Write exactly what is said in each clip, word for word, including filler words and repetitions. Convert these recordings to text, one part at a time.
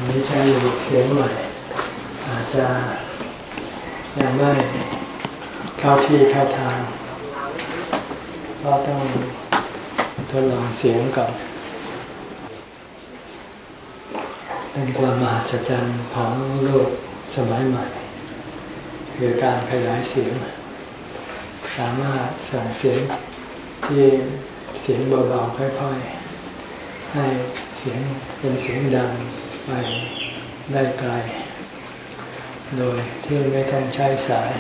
นี้ใช้เสียงใหม่อาจจะยังไม่เข้าที่เข้าทางก็ต้องทดลองเสียงก่อนเป็นความมหัศจรรย์ของโลกสมัยใหม่คือการขยายเสียงสามารถส่งเสียงที่เสียงเบาๆค่อยๆให้เสียงเป็นเสียงดังไปได้ไกลโดยที่ไม่ต้องใช้สาย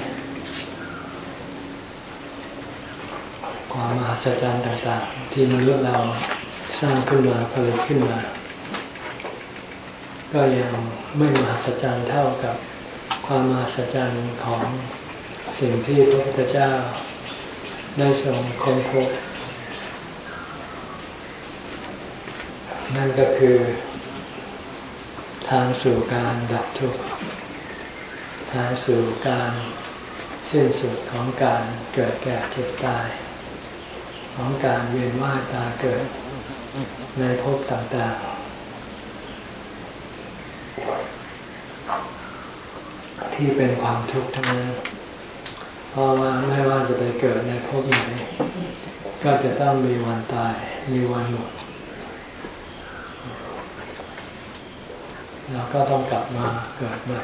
ความมหัศจรรย์ต่างๆที่มนุษย์เราสร้างขึ้นมาผลิตขึ้นมาก็ยังไม่มหัศจรรย์เท่ากับความมหัศจรรย์ของสิ่งที่พระพุทธเจ้าได้ทรงค้นพบนั่นก็คือทางสู่การดับทุกข์ทางสู่การสิ้นสุดของการเกิดแก่เจ็บตายของการเวียนว่ายตายเกิดในภพต่างๆที่เป็นความทุกข์ทั้งนั้นเพราะว่าไม่ว่าจะไปเกิดในภพไหนก็จะต้องมีวันตายมีวันหมดแล้วก็ต้องกลับมาเกิดใหม่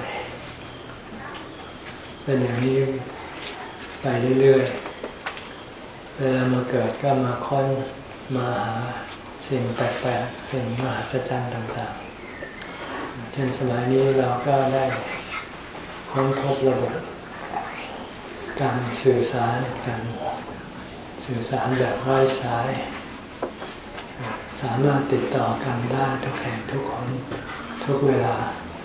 เป็นอย่างนี้ไปเรื่อยๆเวลามาเกิดก็มาค้นมาหาสิ่งแปลกๆสิ่งมหัศจรรย์ต่างๆเช่นสมัยนี้เราก็ได้ค้นพบระบบการสื่อสารกันสื่อสารแบบไร้สายสามารถติดต่อกันได้ทุกแห่งทุกคนทุกเวลา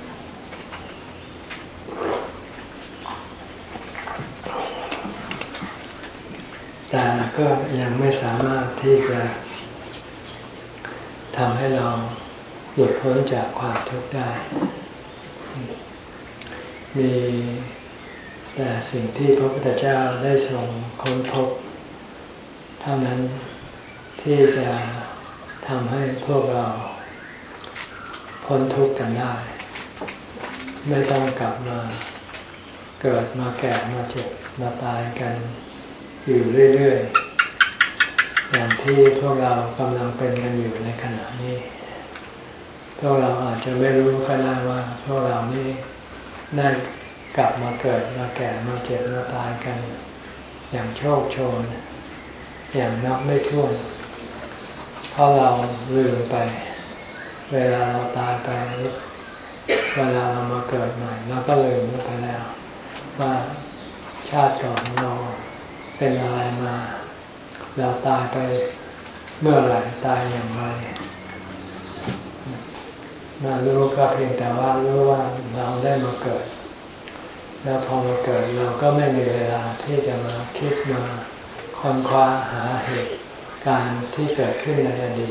แต่ก็ยังไม่สามารถที่จะทำให้เราหลุดพ้นจากความทุกข์ได้มีแต่สิ่งที่พระพุทธเจ้าได้ทรงค้นพบเท่านั้นที่จะทำให้พวกเราพ้นทุกข์กันได้ไม่ต้องกลับมาเกิดมาแก่มาเจ็บมาตายกันอยู่เรื่อยๆอย่างที่พวกเรากำลังเป็นกันอยู่ในขณะนี้พวกเราอาจจะไม่รู้ก็ได้ว่าพวกเรานี่ได้กลับมาเกิดมาแก่มาเจ็บมาตายกันอย่างโชคโชนอย่างนับไม่ถ้วนเพราะเราลืมไปเวลาเราตายไปเวลาเรามาเกิดใหม่เราก็ลืมไปแล้วว่าชาติก่อนเราเป็นอะไรมาเราตายไปเมื่อไหร่ตายอย่างไรมารู้ก็เพียงแต่ว่ารู้ว่าเราได้มาเกิดแล้วพอมาเกิดเราก็ไม่มีเวลาที่จะมาคิดมาค้นคว้าหาเหตุการณ์ที่เกิดขึ้นในอดีต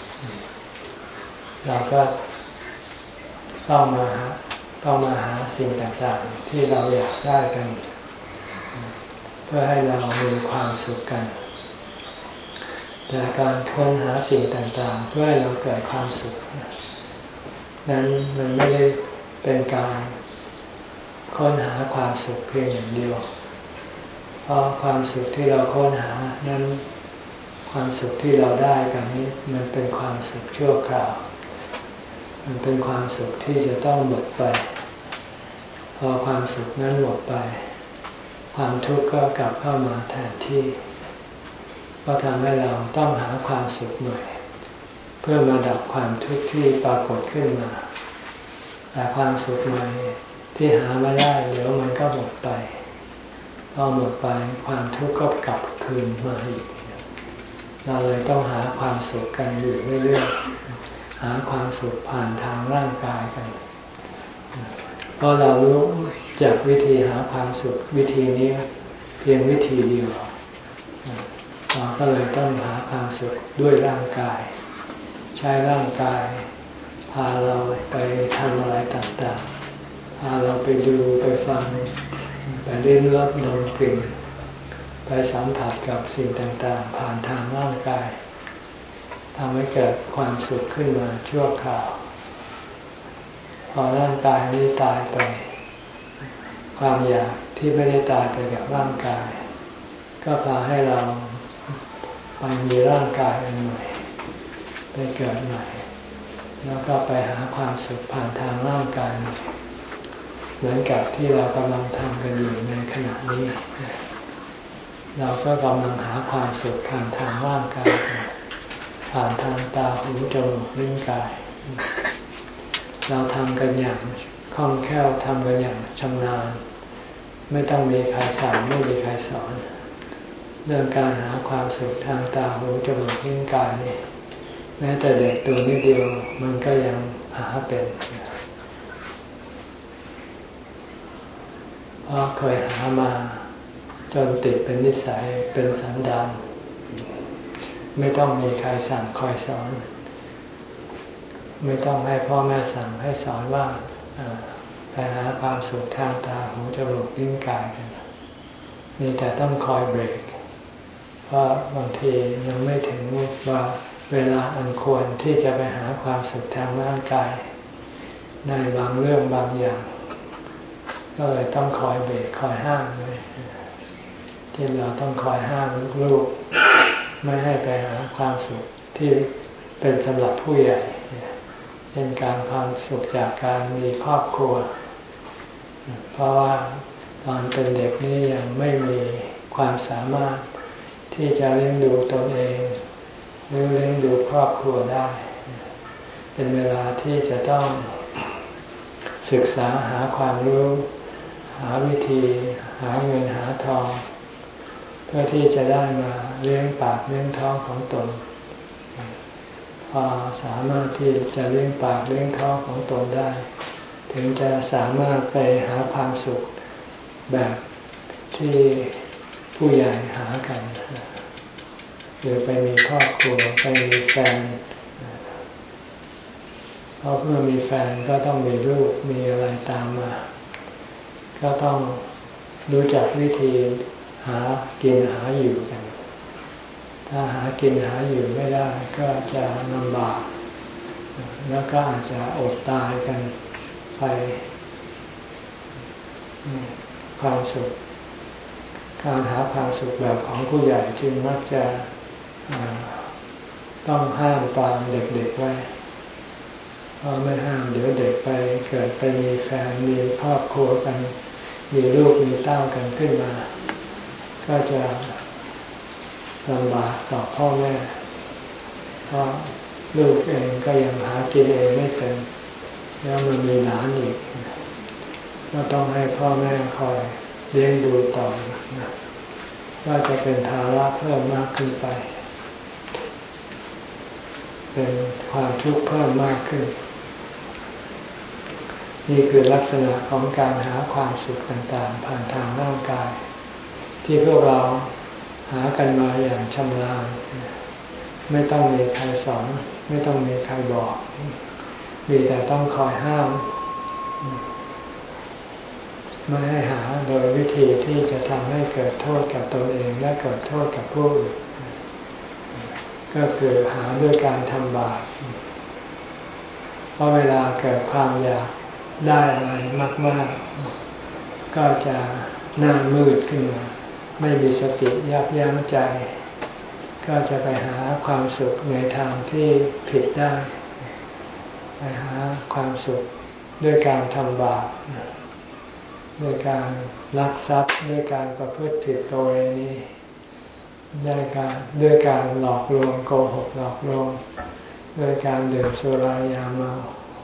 เราก็ต้องมาหาต้องมาหาสิ่งต่างๆที่เราอยากได้กันเพื่อให้เรามีความสุขกันแต่การค้นหาสิ่งต่างๆเพื่อให้เราเกิดความสุขนั้นมันไม่ได้เป็นการค้นหาความสุขเพียงอย่างเดียวเพราะความสุขที่เราค้นหานั้นความสุขที่เราได้กันนี้มันเป็นความสุขชั่วคราวมันเป็นความสุขที่จะต้องหมดไปพอความสุขนั้นหมดไปความทุกข์ก็กลับเข้ามาแทนที่ก็ทำให้เราต้องหาความสุขใหม่เพื่อมาดับความทุกข์ที่ปรากฏขึ้นมาแต่ความสุขใหม่ที่หาไม่ได้เดี๋ยวมันก็หมดไปพอหมดไปความทุกข์ก็กลับคืนมาอีกเราเลยต้องหาความสุขกันอยู่เรื่อยๆหาความสุขผ่านทางร่างกายกันเพราะเรารู้จากวิธีหาความสุขวิธีนี้เพียงวิธีเดียวเราก็เลยต้องหาความสุขด้วยร่างกายใช้ร่างกายพาเราไปทำอะไรต่างๆพาเราไปดูไปฟังไปลิ้มรสดมกลิ่นไปสัมผัสกับสิ่งต่างๆผ่านทางร่างกายทำให้เกิดความสุขขึ้นมาชั่วคราว แพอร่างกายนี้ตายไปความอยากที่ไม่ได้ตายไปกับร่างกายก็พาให้เราไปมีร่างกายอันใหม่ไปเกิดใหม่แล้วก็ไปหาความสุขผ่านทางร่างกายเหมือนกับที่เรากำลังทำกันอยู่ในขณะนี้เราก็กำลังหาความสุขผ่านทางร่างกายผ่านทางตาหูจมูกลิ้นกายเราทำกันอย่างคล่องแคล่วทำกันอย่างชำนาญไม่ต้องมีใครสั่งไม่มีใครสอนเรื่องการหาความสุขทางตาหูจมูกลิ้นกายนี่แม้แต่เด็กตัวนิดเดียวมันก็ยังหาเป็นเพราะเคยหามาจนติดเป็นนิสัยเป็นสันดานไม่ต้องมีใครสั่งคอยสอนไม่ต้องให้พ่อแม่สั่งให้สอนว่าไปหาความสุขทางตาหูจมูกลิ้นกายกันมีแต่ต้องคอยเบรกเพราะบางทียังไม่ถึงว่าเวลาอันควรที่จะไปหาความสุขทางร่างกายในบางเรื่องบางอย่างก็เลยต้องคอยเบรกคอยห้ามเลยที่เราต้องคอยห้ามลูกๆไม่ให้ไปหาความสุขที่เป็นสำหรับผู้ใหญ่เช่นการความสุขจากการมีครอบครัวเพราะว่าตอนเป็นเด็กนี่ยังไม่มีความสามารถที่จะเลี้ยงดูตนเองหรือเลี้ยงดูครอบครัวได้เป็นเวลาที่จะต้องศึกษาหาความรู้หาวิธีหาเงินหาทองเพื่อที่จะได้มาเลี้ยงปากเลี้ยงท้องของตนพอสามารถที่จะเลี้ยงปากเลี้ยงท้องของตนได้ถึงจะสามารถไปหาความสุขแบบที่ผู้ใหญ่หากันหรือไปมีครอบครัวไปมีแฟนเพราะเมื่อมีแฟนก็ต้องมีลูกมีอะไรตามมาก็ต้องรู้จักวิธีหากินหาอยู่กันถ้าหากินหาอยู่ไม่ได้ก็จะลำบากแล้วก็อาจจะอดตายกันไปความสุขการหาความสุขแบบของผู้ใหญ่จึงมักจะต้องห้ามปรามเด็กๆไว้เพราะไม่ห้ามเดี๋ยวเด็กไปเกิดไปมีแฟนมีครอบครัวกันมีลูกมีเต้ากันขึ้นมาก็จะลำบากต่อพ่อแม่เพราะลูกเองก็ยังหากินเองไม่เป็นแล้วมันมีหลานอีกก็ต้องให้พ่อแม่คอยเลี้ยงดูต่อก็จะเป็นภาระเพิ่มมากขึ้นไปเป็นความทุกข์เพิ่มมากขึ้นนี่คือลักษณะของการหาความสุขต่างๆผ่านทางร่างกายที่พวกเราหากันมาอย่างชำนาญไม่ต้องมีใครสอนไม่ต้องมีใครบอกมีแต่ต้องคอยห้ามไม่ให้หาโดยวิธีที่จะทำให้เกิดโทษกับตนเองและเกิดโทษกับผู้อื่นก็คือหาด้วยการทำบาปเพราะเวลาเกิดความอยากได้อะไรมากๆก็จะหน้ามืดขึ้นมาไม่มีสติยับยั้งใจก็จะไปหาความสุขในทางที่ผิดได้ไปหาความสุขด้วยการทำบาปด้วยการลักทรัพย์ด้วยการประพฤติผิดตัวเองนี้ด้วยการด้วยการหลอกลวงโกหกหลอกลวงด้วยการดื่มสุรายาเมา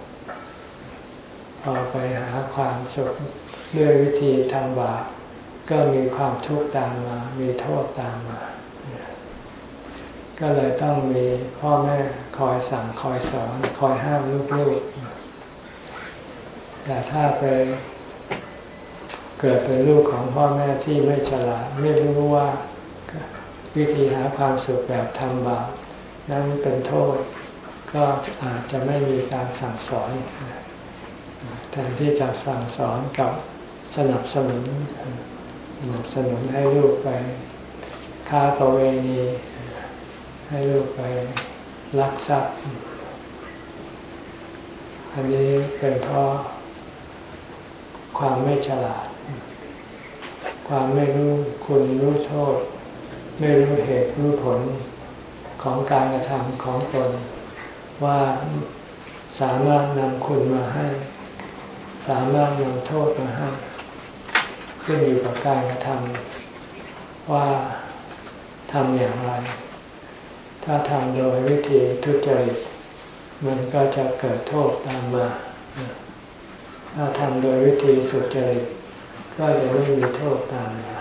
พอไปหาความสุขด้วยวิธีทำบาปก็มีความทุกข์ตามมามีโทษตามมาก็เลยต้องมีพ่อแม่คอยสั่งคอยสอนคอยห้ามลูกๆแต่ถ้าไปเกิดเป็นลูกของพ่อแม่ที่ไม่ฉลาดไม่รู้ว่าวิธีหาความสุขแบบทำบาปนั้นเป็นโทษก็อาจจะไม่มีการสั่งสอนแทนที่จะสั่งสอนกับสนับสนุนสนับสนุนให้ลูกไปค้าประเวณีให้ลูกไปลักทรัพย์อันนี้เป็นเพราะความไม่ฉลาดความไม่รู้คุณรู้โทษไม่รู้เหตุรู้ผลของการกระทำของตนว่าสามารถนำคุณมาให้สามารถนำโทษมาให้ขึ้นอยู่กับการกระทำว่าทำอย่างไรถ้าทำโดยวิธีทุจริตมันก็จะเกิดโทษตามมาถ้าทำโดยวิธีสุจริตก็จะไม่มีโทษตามมา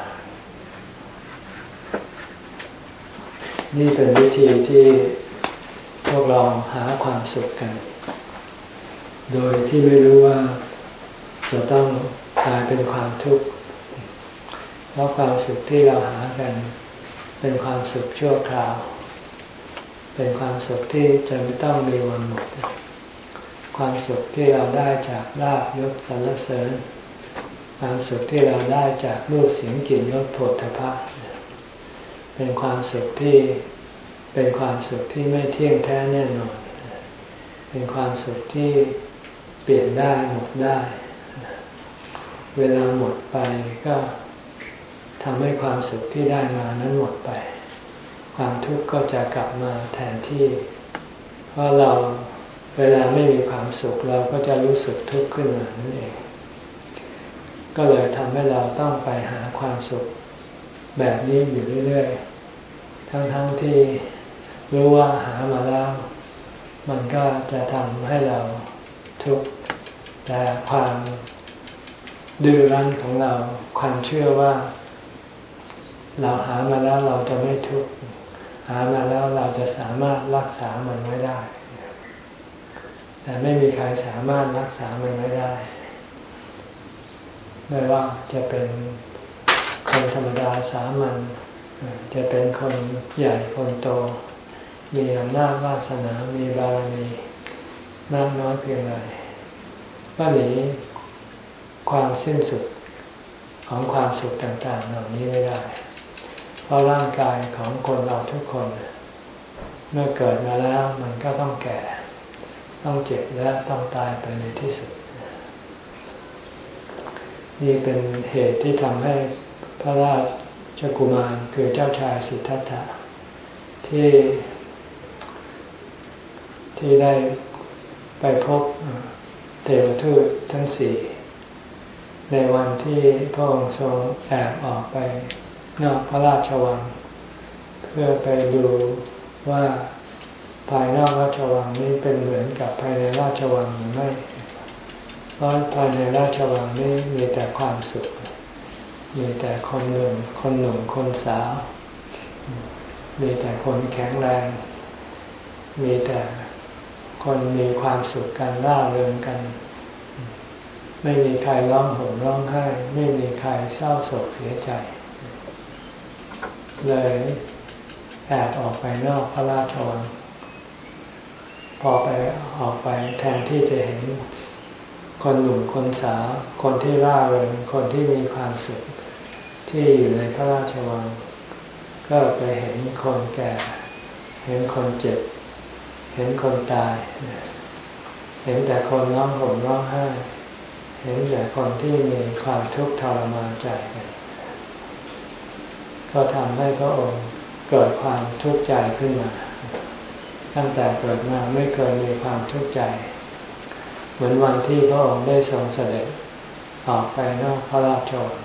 นี่เป็นวิธีที่พวกเราหาความสุขกันโดยที่ไม่รู้ว่าจะต้องกลายเป็นความทุกข์เพราะความสุขที่เราหากันเป็นความสุขชั่วคราวเป็นความสุขที่จะไม่ต้องมีวันหมดความสุขที่เราได้จากลาภยศสรรเสริญความสุขที่เราได้จากรูปเสียงกลิ่นรสโผฏฐัพพะเป็นความสุขที่เป็นความสุขที่ไม่เที่ยงแท้แน่นอนเป็นความสุขที่เปลี่ยนได้หมดได้เวลาหมดไปก็ทำให้ความสุขที่ได้มานั้นหมดไปความทุกข์ก็จะกลับมาแทนที่เพราะเราเวลาไม่มีความสุขเราก็จะรู้สึกทุกข์ขึ้นมานั่นเองก็เลยทำให้เราต้องไปหาความสุขแบบนี้อยู่เรื่อยๆทั้งๆ ท, ที่รู้ว่าหามาแล้วมันก็จะทำให้เราทุกข์แต่ความดื้อรั้นของเราความเชื่อว่าเราหามาแล้วเราจะไม่ทุกข์หามาแล้วเราจะสามารถรักษามันไว้ได้แต่ไม่มีใครสามารถรักษามันไว้ได้ไม่ว่าจะเป็นคนธรรมดาสามัญจะเป็นคนใหญ่คนโตมีอำนาจวาสนามีบารมีมากน้อยเพียงไรก็หนีความสิ้นสุดของความสุขต่างๆเหล่านี้ไม่ได้เพราะร่างกายของคนเราทุกคนเมื่อเกิดมาแล้วมันก็ต้องแก่ต้องเจ็บและต้องตายไปในที่สุดนี่เป็นเหตุที่ทำให้พระราชกุมารคือเจ้าชายสิทธัตถะที่ที่ได้ไปพบเทวทูตทั้งสี่ในวันที่พระองค์ทรงแอบออกไปนอกพระราชวังเพื่อไปดูว่าภายนอกราชวังนี้เป็นเหมือนกับภายในราชวังหรือไม่เพราะภายในราชวังนี้มีแต่ความสุขมีแต่คนหนุ่มคนหนุ่มคนสาวมีแต่คนแข็งแรงมีแต่คนมีความสุขกันร่าเริงกันไม่มีใครร้องห่มร้องไห้ไม่มีใครเศร้าโศกเสียใจเลยแอบออกไปนอกพระราชวังพอไปออกไปแทนที่จะเห็นคนหนุ่มคนสาวคนที่ร่าเริงคนที่มีความสุขที่อยู่ในพระราชวังก็ไปเห็นคนแก่เห็นคนเจ็บเห็นคนตายเห็นแต่คนร้องห่มร้องไห้เห็นแต่คนที่มีความทุกข์ทรมานใจกันก็ทำให้พระองค์เกิดความทุกข์ใจขึ้นมาตั้งแต่เกิดมาไม่เคยมีความทุกข์ใจเหมือนวันที่พระองค์ได้ทรงเสด็จออกไปนอกพระราชวัง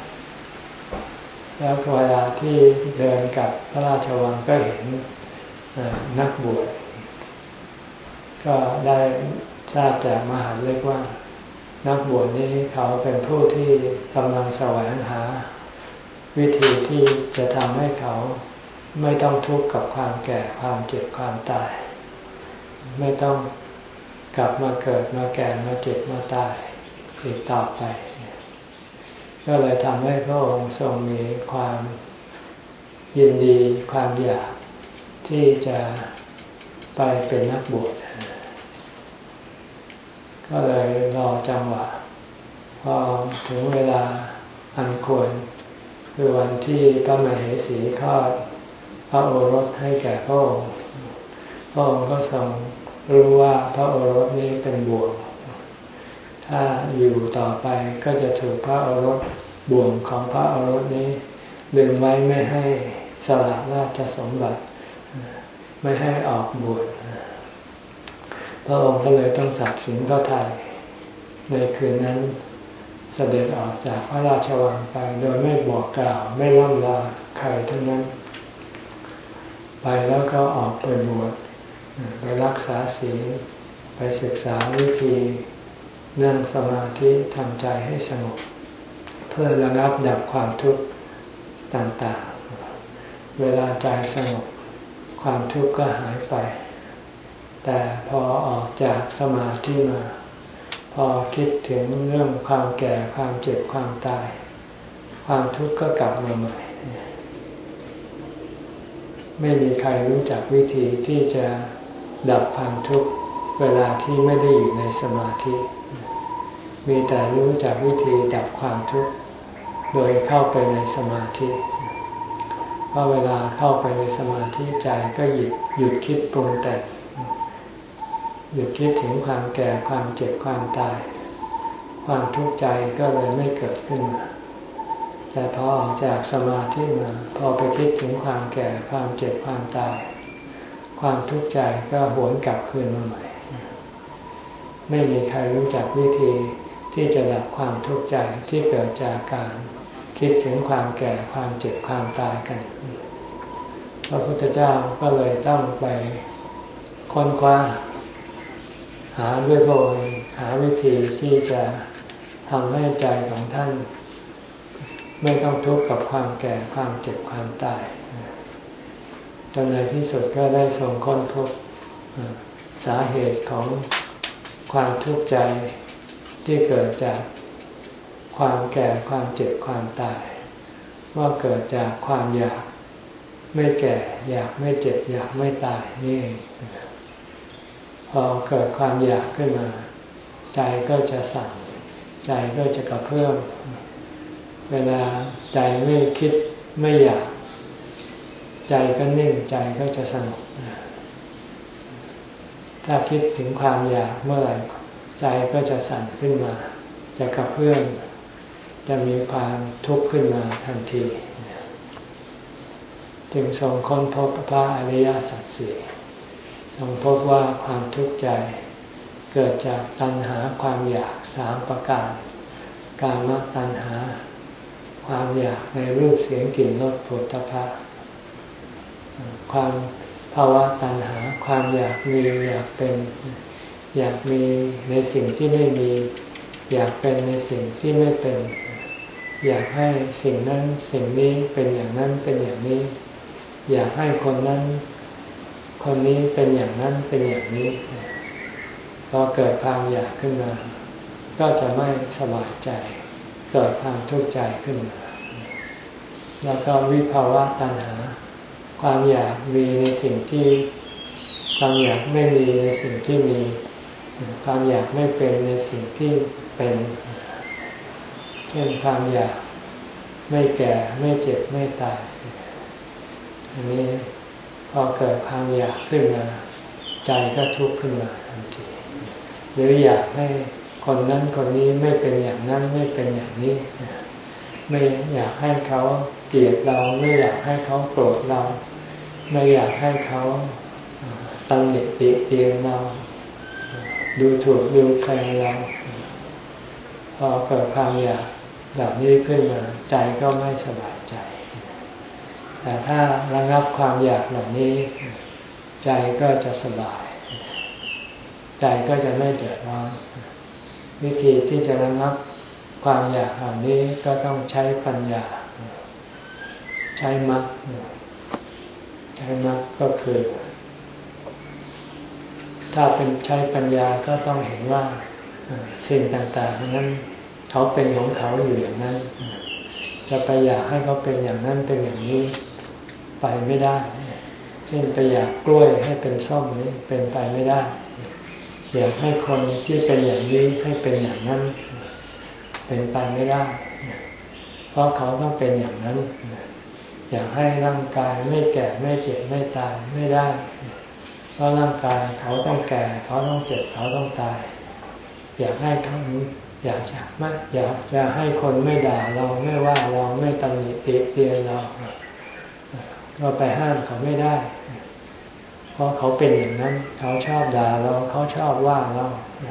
แล้วเวลาที่เดินกลับพระราชวังก็เห็นนักบวชก็ได้ทราบจากมหาเล็กว่านักบวชนี้เขาเป็นผู้ที่กำลังแสวงหาวิธีที่จะทำให้เขาไม่ต้องทุกข์กับความแก่ความเจ็บความตายไม่ต้องกลับมาเกิดมาแก่มาเจ็บมาตายอีกต่อไปก็เลยทำให้พระองค์ทรงมีความยินดีความอยากที่จะไปเป็นนักบวชก็เลยรอจังหวะพอถึงเวลาอันควรคือวันที่พระมเหสีคลอดพระโอรสให้แก่พระองค์พระองค์ก็ทรงรู้ว่าพระโอรสนี้เป็นบ่วงถ้าอยู่ต่อไปก็จะถูกพระโอรสบ่วงของพระโอรสนี้ดึงไว้ไม่ให้สละราชสมบัติไม่ให้ออกบวชพระองค์ก็เลยต้องตัดสินพระทัยในคืนนั้นเสด็จออกจากพระราชวังไปโดยไม่บอกกล่าวไม่ล่ำลาใครทั้งนั้นไปแล้วก็ออกไปบวชไปรักษาศีลไปศึกษาวิธีนั่งสมาธิทำใจให้สงบเพื่อระงับดับความทุกข์ต่างๆเวลาใจสงบความทุกข์ก็หายไปแต่พอออกจากสมาธิมาพอคิดถึงเรื่องความแก่ความเจ็บความตายความทุกข์ก็กลับมาใหม่ไม่มีใครรู้จักวิธีที่จะดับความทุกข์เวลาที่ไม่ได้อยู่ในสมาธิมีแต่รู้จักวิธีดับความทุกข์โดยเข้าไปในสมาธิเพราะเวลาเข้าไปในสมาธิใจก็หยุดหยุดคิดปรุงแต่งหยุดคิดถึงความแก่ความเจ็บความตายความทุกข์ใจก็เลยไม่เกิดขึ้นมาแต่พอออกจากสมาธิมาพอไปคิดถึงความแก่ความเจ็บความตายความทุกข์ใจก็หวนกลับคืนมาใหม่ไม่มีใครรู้จักวิธีที่จะดับความทุกข์ใจที่เกิดจากการคิดถึงความแก่ความเจ็บความตายกันพระพุทธเจ้าก็เลยต้องไปค้นคว้าหาด้วยพระองค์หาวิธีที่จะทำให้ใจของท่านไม่ต้องทุกข์กับความแก่ความเจ็บความตายจนในที่สุดก็ได้ทรงค้นพบสาเหตุของความทุกข์ใจที่เกิดจากความแก่ความเจ็บความตายว่าเกิดจากความอยากไม่แก่อยากไม่เจ็บอยากไม่ตายนี่เองพอเกิดความอยากขึ้นมาใจก็จะสั่นใจก็จะกระเพื่อมเวลาใจไม่คิดไม่อยากใจก็นิ่งใจก็จะสงบถ้าคิดถึงความอยากเมื่อไหร่ใจก็จะสั่นขึ้นมาจะกระเพื่อมจะมีความทุกข์ขึ้นมาทันทีจึงทรงค้นพบพระอริยสัจสี่ทรงพบว่าความทุกข์ใจเกิดจากตัณหาความอยากสามประการกามตัณหาความอยากในรูปเสียงกลิ่นรสโผฏฐัพพะความภาวะตัณหาความอยากมีอยากเป็นอยากมีในสิ่งที่ไม่มีอยากเป็นในสิ่งที่ไม่เป็นอยากให้สิ่งนั้นสิ่งนี้เป็นอย่างนั้นเป็นอย่างนี้อยากให้คนนั้นคนนี้เป็นอย่างนั้นเป็นอย่างนี้พอเกิดความอยากขึ้นมาก็จะไม่สบายใจเกิดความทุกข์ใจขึ้นมาแล้วก็วิภาวะตัณหาความอยากมีในสิ่งที่ความอยากไม่มีในสิ่งที่มีความอยากไม่เป็นในสิ่งที่เป็นเช่นความอยากไม่แก่ไม่เจ็บไม่ตายอันนี้พอเกิดความอยากขึ้นมาใจก็ทุกข์ขึ้นมาทันทีหรืออยากให้คนนั้นคนนี้ไม่เป็นอย่างนั้นไม่เป็นอย่างนี้ไม่อยากให้เขาเกลียดเราไม่อยากให้เขาโกรธเราไม่อยากให้เขาตำหนิติเตียนเราดูถูกดูแคลนเราพอเกิดความอยากแบบนี้ขึ้นมาใจก็ไม่สบายใจแต่ถ้าระงับความอยากเหล่านี้ใจก็จะสบายใจก็จะไม่เดือดร้อนวิธีที่จะระงับความอยากเหล่านี้ก็ต้องใช้ปัญญาใช้มรรคใช้มรรคก็คือถ้าเป็นใช้ปัญญาก็ต้องเห็นว่าสิ่งต่างๆนั้นเขาเป็นของเขาอยู่อย่างนั้นจะไปอยากให้เขาเป็นอย่างนั้นเป็นอย่างนี้ไปไม่ได้เช่นไปอยากกล้วยให้เป็นส้มนี้เป็นไปไม่ได้อยากให้คนที่เป็นอย่างนี้ให้เป็นอย่างนั้นเป็นไปไม่ได้เพราะเขาต้องเป็นอย่างนั้นอยากให้ร่างกายไม่แก่ไม่เจ็บไม่ตายไม่ได้เพราะร่างกายเขาต้องแก่เขาต้องเจ็บเขาต้องตายอยากให้เขาอยากจะไม่อยากจะให้คนไม่ด่าเราไม่ว่าเราไม่ตำหนิติเตียนเราก็ไปห้ามเขาไม่ได้เพราะเขาเป็นอย่างนั้นเขาชอบด่าเราเขาชอบว่าเรา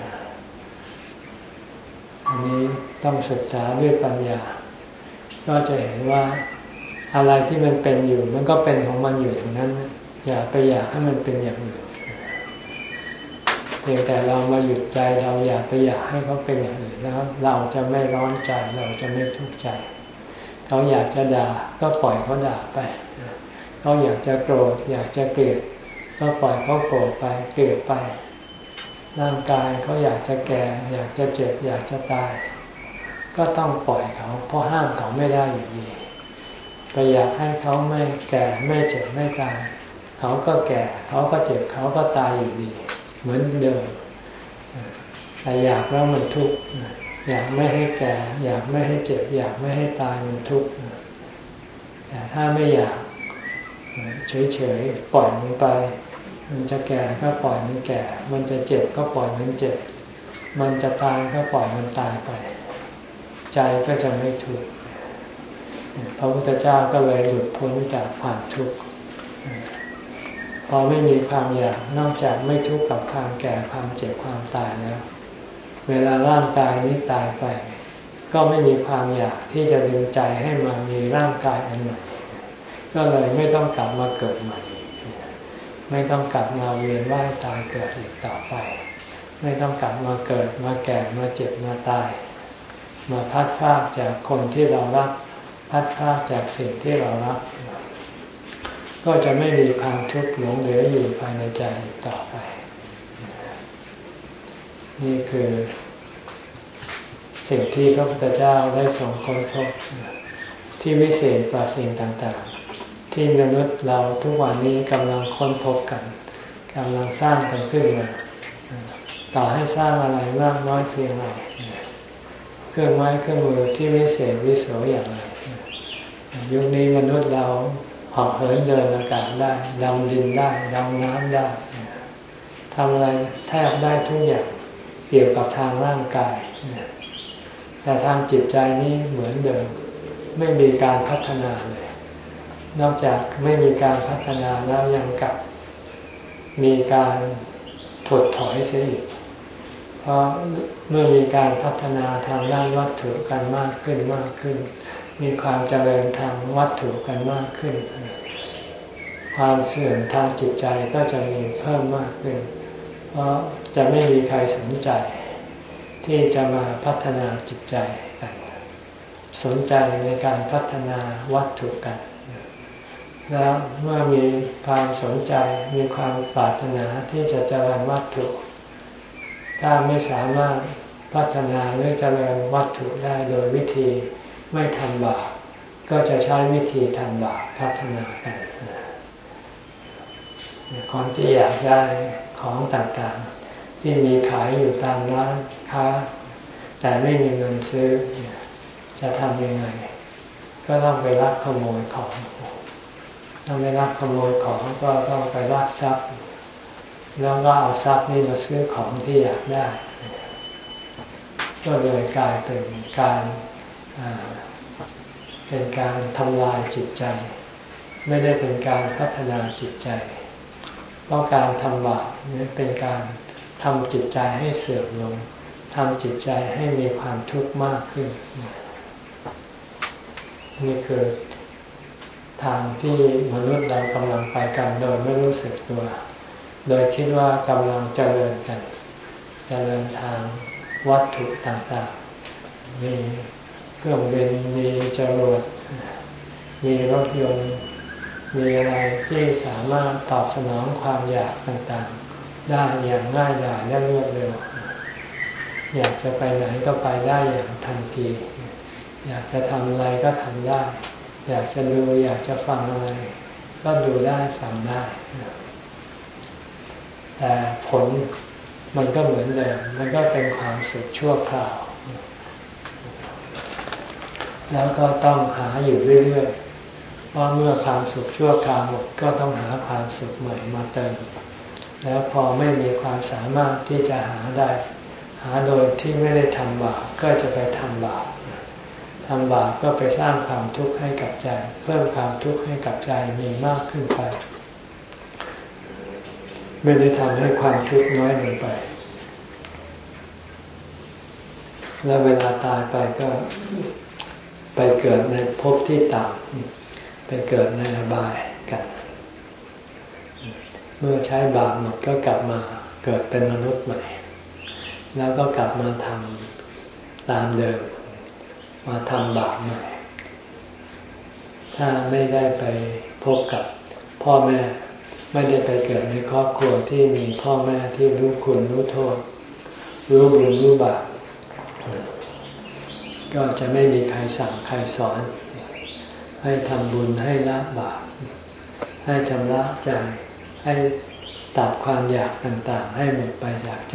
อันนี้ต้องศึกษาด้วยปัญญาก็จะเห็นว่าอะไรที่มันเป็นอยู่มันก็เป็นของมันอยู่อย่างนั้นอย่าไปอยากให้มันเป็นอย่างอื่นเพียงแต่เรามาหยุดใจเราอยากไปอยากให้เขาเป็นอย่างอื่นแล้วเราจะไม่ร้อนใจเราจะไม่ทุกข์ใจเขาอยากจะด่าก็ปล่อยเขาด่าไปเขาอยากจะโกรธอยากจะเกลียดก็ปล่อยเขาโกรธไปเกลียดไปร่างกายเขาอยากจะแก่อยากจะเจ็บอยากจะตายก็ต้องปล่อยเขาเพราะห้ามเขาไม่ได้อยู่ดีไปอยากให้เขาไม่แก่ไม่เจ็บไม่ตายเขาก็แก่เขาก็เจ็บเขาก็ตายอยู่ดีเหมือนเดิมแต่อยากแล้วมันทุกข์อยากไม่ให้แก่อยากไม่ให้เจ็บอยากไม่ให้ตายมันทุกข์แต่ถ้าไม่อยากเฉยๆปล่อยมันไปมันจะแก่ก็ปล่อยมันแก่มันจะเจ็บก็ปล่อยมันเจ็บมันจะตายก็ปล่อยมันตายไปใจก็จะไม่ทุกข์พระพุทธเจ้าก็เลยหลุดพ้นจากความทุกข์พอไม่มีความอยากนอกจากไม่ทุกข์กับความแก่ความเจ็บความตายแล้วเวลาร่างกายนี้ตายไปก็ไม่มีความอยากที่จะดึงใจให้มามีร่างกายอันใหม่ก็เลยไม่ต้องกลับมาเกิดใหม่ไม่ต้องกลับมาเวียนว่ายตายเกิดอีกต่อไปไม่ต้องกลับมาเกิดมาแก่มาเจ็บมาตายมาพัดพรากจากคนที่เรารักพัดพรากจากสิ่งที่เรารักก็จะไม่มีความทุกข์หลงเหลืออยู่ภายในใจอีกต่อไปนี่คือสิ่งที่พระพุทธเจ้าได้ทรงค้นพบที่วิเศษกว่าสิ่งต่างๆที่มนุษย์เราทุกวันนี้กำลังค้นพบกันกำลังสร้างกันขึ้นมาต่อให้สร้างอะไรมากน้อยเพียงไรเครื่องไม้เครื่องมือที่วิเศษวิโสอย่างไรยุคนี้มนุษย์เราเหาะเหินเดินอากาศได้ดำดินได้ดำน้ำได้ทำอะไรแทบได้ทุกอย่างเกี่ยวกับทางร่างกายแต่ทางจิตใจนี้เหมือนเดิมไม่มีการพัฒนาเลยนอกจากไม่มีการพัฒนาแล้วยังกับมีการถดถอยเสียอีกเพราะเมื่อมีการพัฒนาทางด้านวัตถุกันมากขึ้นมากขึ้นมีความเจริญทางวัตถุกันมากขึ้นความเสื่อมทางจิตใจก็จะมีเพิ่มมากขึ้นเพราะจะไม่มีใครสนใจที่จะมาพัฒนาจิตใจกันสนใจในการพัฒนาวัตถุกันแล้วเมื่อมีความสนใจมีความปรารถนาที่จะเจริญวัตถุถ้าไม่สามารถพัฒนาหรือเจริญวัตถุได้โดยวิธีไม่ทำบาปก็จะใช้วิธีทำบาปพัฒนากันคนที่อยากได้ของต่างๆที่มีขายอยู่ตามร้านค้าแต่ไม่มีเงินซื้อจะทำยังไงก็ต้องไปลักขโมยของต้องไปลักขโมยของก็ต้องไปลักทรัพย์แล้วก็เอาทรัพย์นี้มาซื้อของที่อยากได้ก็เลยกลายเป็นการเป็นการทำลายจิตใจไม่ได้เป็นการพัฒนาจิตใจเพราะการทำบาปนี้เป็นการทำจิตใจให้เสื่อมลงทำจิตใจให้มีความทุกข์มากขึ้นนี่คือทางที่มนุษย์เรากำลังไปกันโดยไม่รู้สึกตัวโดยคิดว่ากำลังเจริญกันเจริญทางวัตถุต่างๆมีเครื่องบินมีจรวดมีรถยนต์มีอะไรที่สามารถตอบสนองความอยากต่างๆได้อย่างง่ายดายและรวดเร็วอยากจะไปไหนก็ไปได้อย่างทันทีอยากจะทำอะไรก็ทำได้อยากจะดูอยากจะฟังอะไรก็ดูได้ฟังได้แต่ผลมันก็เหมือนเดิมมันก็เป็นความสุขชั่วคราวแล้วก็ต้องหาอยู่เรื่อยๆเพราะเมื่อความสุขชั่วคราวหมดก็ต้องหาความสุขใหม่มาเติมแล้วพอไม่มีความสามารถที่จะหาได้หาโดยที่ไม่ได้ทำบาปก็จะไปทำบาปทำบาปก็ไปสร้างความทุกข์ให้กับใจเพิ่มความทุกข์ให้กับใจมีมากขึ้นไปไม่ได้ทำให้ความทุกข์น้อยลงไปแล้วเวลาตายไปก็ไปเกิดในภพที่ต่ำไปเกิดในอบายกันเมื่อใช้บาปหมดก็กลับมาเกิดเป็นมนุษย์ใหม่แล้วก็กลับมาทำตามเดิมมาทำบาปใหม่ถ้าไม่ได้ไปพบกับพ่อแม่ไม่ได้ไปเกิดในครอบครัวที่มีพ่อแม่ที่รู้คุณรู้โทษรู้บุญรู้บาปก็จะไม่มีใครสั่งใครสอนให้ทำบุญให้ละบาปให้ชำระใจให้ตัดความอยากต่างๆให้หมดไปจากใจ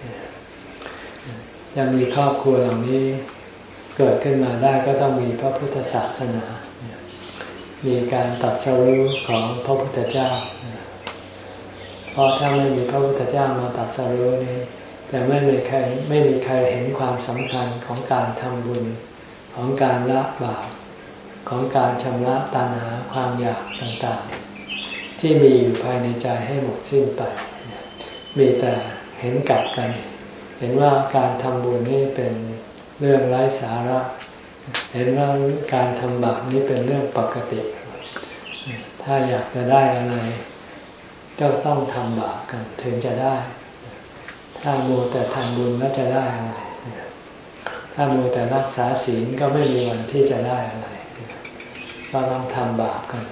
จะมีครอบครัวเหล่านี้เกิดขึ้นมาได้ก็ต้องมีพระพุทธศาสนามีการตรัสรู้ของพระพุทธเจ้าเพราะถ้าไม่มีพระพุทธเจ้ามาตรัสรู้นี้แต่ไม่มีใครไม่มีใครเห็นความสำคัญของการทำบุญของการละบาปของการชำระตัณหาความอยากต่างๆที่มีอยู่ภายในใจให้หมดสิ้นไปมีแต่เห็นกลับกันเห็นว่าการทำบุญนี่เป็นเรื่องไร้สาระเห็นว่าการทำบาปนี่เป็นเรื่องปกติถ้าอยากจะได้อะไรก็ต้องทำบาปกันถึงจะได้ถ้ามัวแต่ทำบุญแล้วจะได้อะไรถ้ามัวแต่รักษาศีลก็ไม่มีวันที่จะได้อะไรก็ต้องทำบาปกัน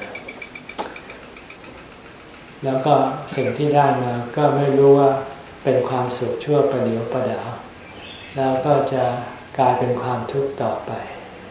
แล้วก็สิ่งที่ได้มาก็ไม่รู้ว่าเป็นความสุขชั่วประเดี๋ยวประดาวแล้วก็จะกลายเป็นความทุกข์ต่อไป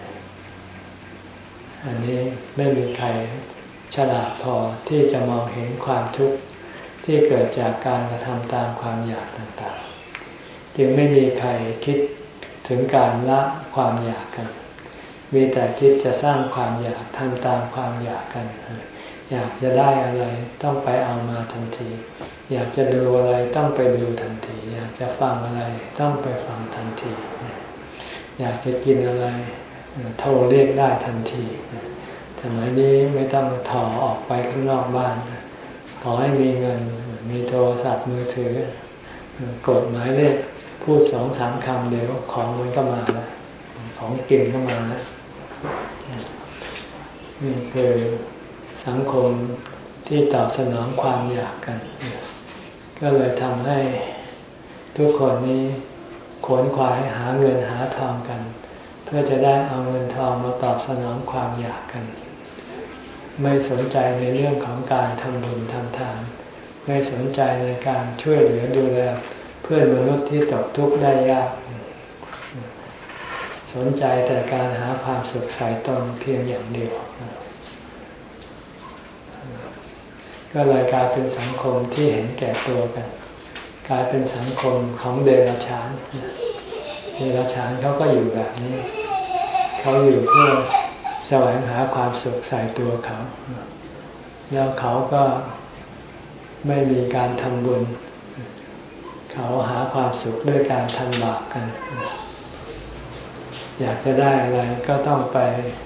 อันนี้ไม่มีใครฉลาดพอที่จะมองเห็นความทุกข์ที่เกิดจากการกระทำตามความอยากต่างๆจึงไม่มีใครคิดถึงการละความอยากกันมีแต่คิดจะสร้างความอยากทำตามความอยากกันอยากจะได้อะไรต้องไปเอามาทันทีอยากจะดูอะไรต้องไปดูทันทีอยากจะฟังอะไรต้องไปฟังทันทีอยากจะกินอะไรโทรเรียกได้ทันทีสมัยนี้ไม่ต้องถอออกไปข้างนอกบ้านขอให้มีเงินมีโทรศัพท์มือถือกดหมายเลขพูดสองสามคำเดี๋ยวของมันก็มาแล้วของกินก็มาแล้วนี่คือสังคมที่ตอบสนองความอยากกันก็เลยทำให้ทุกคนนี้ขวนขวายหาเงินหาทองกันเพื่อจะได้เอาเงินทองมาตอบสนองความอยากกันไม่สนใจในเรื่องของการทำบุญทำทานไม่สนใจในการช่วยเหลือดูแลเพื่อนมนุษย์ที่ตกทุกข์ได้ยากสนใจแต่การหาความสุขใส่ตนเพียงอย่างเดียวก็เลยกลายเป็นสังคมที่เห็นแก่ตัวกันกลายเป็นสังคมของเดรัจฉานเดรัจฉานเขาก็อยู่แบบนี้เขาอยู่เพื่อแสวงหาความสุขใส่ตัวเขาแล้วเขาก็ไม่มีการทำบุญเขาหาความสุขด้วยการทำบาปกันอยากจะได้อะไรก็ต้องไป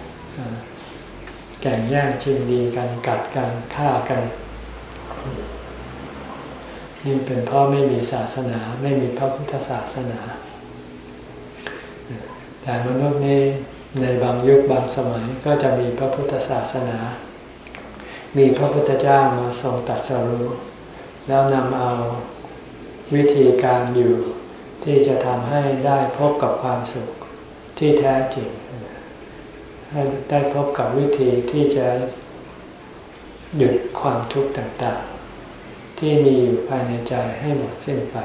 แข่งแย่งชิงดีกันกัดกันฆ่ากันนี่เป็นเพราะไม่มีศาสนาไม่มีพระพุทธศาสนาแต่มนุษย์นี้ในบางยุคบางสมัยก็จะมีพระพุทธศาสนามีพระพุทธเจ้ามาทรงตรัสรู้แล้วนำเอาวิธีการอยู่ที่จะทำให้ได้พบกับความสุขที่แท้จริงให้ได้พบกับวิธีที่จะหยุดความทุกข์ต่างๆที่มีอยู่ภายในใจให้หมดสิ้นไป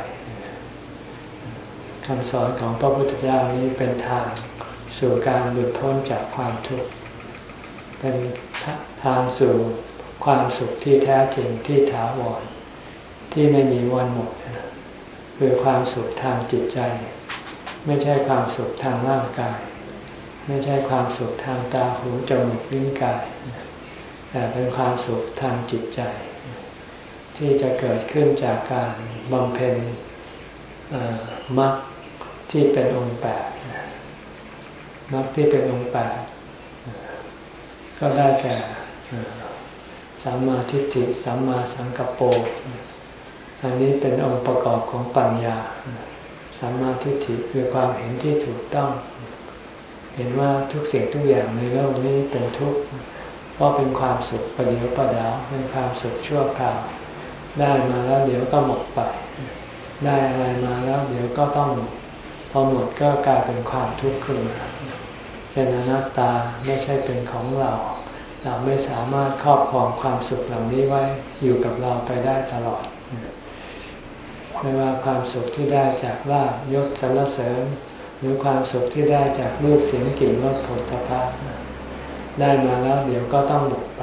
คำสอนของพระพุทธเจ้านี้เป็นทางสู่การหลุดพ้นจากความทุกข์เป็นทางสู่ความสุขที่แท้จริงที่ถาวรที่ไม่มีวันหมดคือความสุขทางจิตใจไม่ใช่ความสุขทางร่างกายไม่ใช่ความสุขทางตาหูจมูกลิ้นกายแต่เป็นความสุขทางจิตใจที่จะเกิดขึ้นจากการบำเพ็ญมรรคที่เป็นองค์แปดมรรคที่เป็นองค์แปดก็ได้แก่สัมมาทิฏฐิสัมมาสังกัปโปอันนี้เป็นองค์ประกอบของปัญญาสัมมาทิฏฐิคือความเห็นที่ถูกต้องเห็นว่าทุกสิ่งทุกอย่างในโลกนี้เป็นทุกข์เพราะเป็นความสุขประเดียวประดาวเป็นความสุขชั่วคราวได้มาแล้วเดี๋ยวก็หมดไปได้อะไรมาแล้วเดี๋ยวก็ต้องหมดพอหมดก็กลายเป็นความทุกข์ขึ้นมาเป็นอนัตตาไม่ใช่เป็นของเราเราไม่สามารถครอบครองความสุขเหล่านี้ไว้อยู่กับเราไปได้ตลอดไม่ว่าความสุขที่ได้จากลาภยศสรรเสริญหรือความสุขที่ได้จากรูปเสียงกลิ่นรสโผฏฐัพพะได้มาแล้วเดี๋ยวก็ต้องหมดไป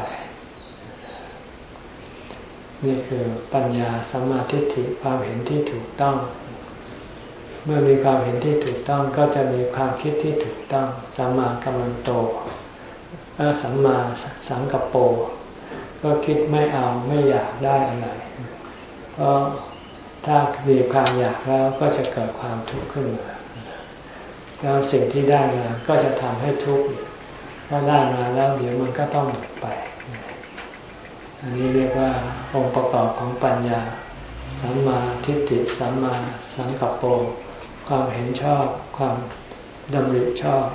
นี่คือปัญญาสัมมาทิฏฐิความเห็นที่ถูกต้องเมื่อมีความเห็นที่ถูกต้องก็จะมีความคิดที่ถูกต้องสัมมากัมมันโตสัมมาสังกัปโปก็คิดไม่เอาไม่อยากได้อะไรเพราะถ้ามีความอยากแล้วก็จะเกิดความทุกข์ขึ้นมาแล้วสิ่งที่ได้มาก็จะทำให้ทุกข์เพราะได้มาแล้วเดี๋ยวมันก็ต้องหมดไปอันนี้เรียกว่าองค์ประกอบของปัญญาสัมมาทิฏฐิสัมมาสังกัปโปความเห็นชอบความดำริชอบ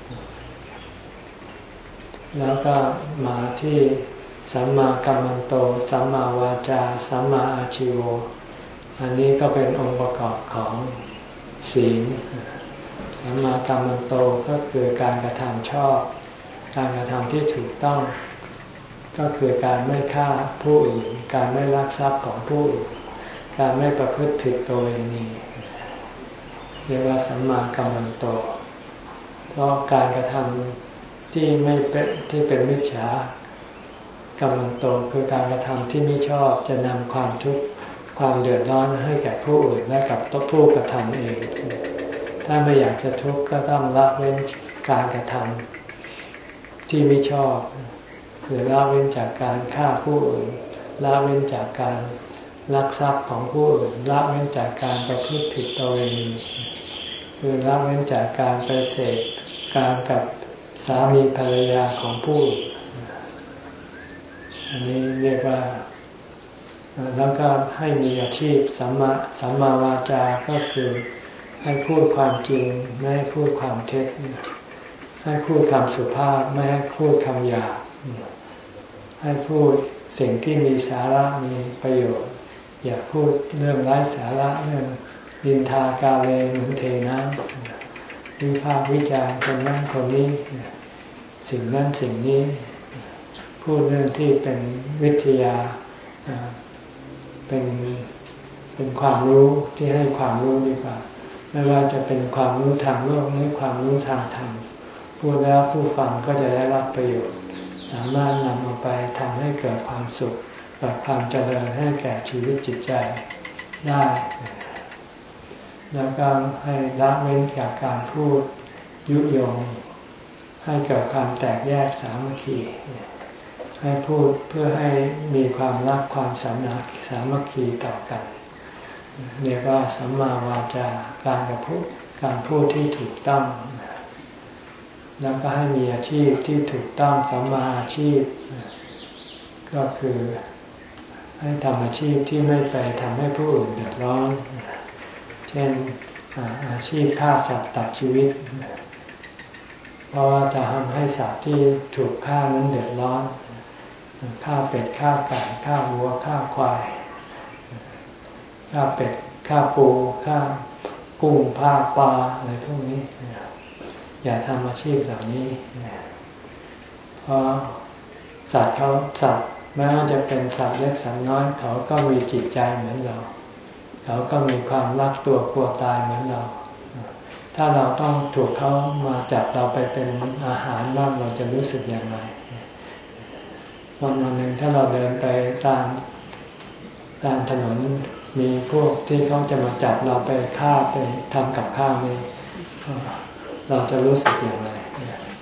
แล้วก็มาที่สัมมากัมมันโตสัมมาวาจาสัมมาอาชีโวอันนี้ก็เป็นองค์ประกอบของศีลสัมมากัมมันโตก็คือการกระทำชอบการกระทำที่ถูกต้องก็คือการไม่ฆ่าผู้อื่นการไม่ลักทรัพย์ของผู้อื่นการไม่ประพฤติผิดประเวณีเรียกว่าสัมมากัมมันโตเพราะการกระทำที่ไม่เป็นที่เป็นมิจฉากัมมันโตคือการกระทำที่ไม่ชอบจะนำความทุกข์ความเดือดร้อนให้แก่ผู้อื่นและกับตัวผู้กระทำเองถ้าไม่อยากจะทุกข์ก็ต้องละเว้นการกระทำที่ไม่ชอบคือละเว้นจากการฆ่าผู้อื่นละเว้นจากการลักทรัพย์ของผู้อื่นละเว้นจากการประพฤติผิดประเวณีคือละเว้นจากการไปเสพการกับสามีภรรยาของผู้อื่นอันนี้เรียกว่าแล้วก็ให้มีอาชีพสัมมาสัมมาวาจาก็คือให้พูดความจริงไม่ให้พูดความเท็จให้พูดคำสุภาพไม่ให้พูดคำหยาบให้พูดสิ่งที่มีสาระมีประโยชน์อย่าพูดเรื่องไร้สาระเรื่องดินทากาเลเหมือนเทน้ำวิพากษ์วิจารณ์คนนั้นคนนี้สิ่งนั้นสิ่งนี้พูดเรื่องที่เป็นวิทยาเป็นเป็นความรู้ที่ให้ความรู้ดีกว่าไม่ว่าจะเป็นความรู้ทางโลกหรือความรู้ทางธรรมพูดแล้วผู้ฟังก็จะได้รับประโยชน์สามารถนำเอาไปทำให้เกิดความสุขเกิดความเจริญให้แก่ชีวิตจิตใจได้แล้วก็ให้ละเว้นจากการพูดยุยงให้เกิดความแตกแยกสามัคคีให้พูดเพื่อให้มีความรักความสามัคคีต่อกันเรียกว่าสัมมาวาจาการกระพูดการพูดที่ถูกต้องแล้วก็ให้มีอาชีพที่ถูกต้องสัมมาอาชีพก็คือให้ทำอาชีพที่ไม่ไปทำให้ผู้อื่นเดือดร้อนเช่นอาชีพฆ่าสัตว์ตัดชีวิตเพราะว่าจะทำให้สัตว์ที่ถูกฆ่านั้นเดือดร้อนฆ่าเป็ดฆ่าไก่ฆ่าวัวฆ่าควายฆ่าเป็ดฆ่าปูฆ่ากุ้งผ้าปลาอะไรพวกนี้อย่าทำอาชีพเหล่านี้เพราะสัตว์เขาสัตว์แม้ว่าจะเป็นสัตว์เล็กสัตว์น้อยเขาก็มีจิตใจเหมือนเราเขาก็มีความรักตัวกลัวตายเหมือนเราถ้าเราต้องถูกเขามาจับเราไปเป็นอาหารบ้างเราจะรู้สึกอย่างไรวันวันหนึ่งถ้าเราเดินไปตามตามถนนมีพวกที่เขาจะมาจับเราไปฆ่าไปทำกับข้าวนี่เราจะรู้สึกอย่างไร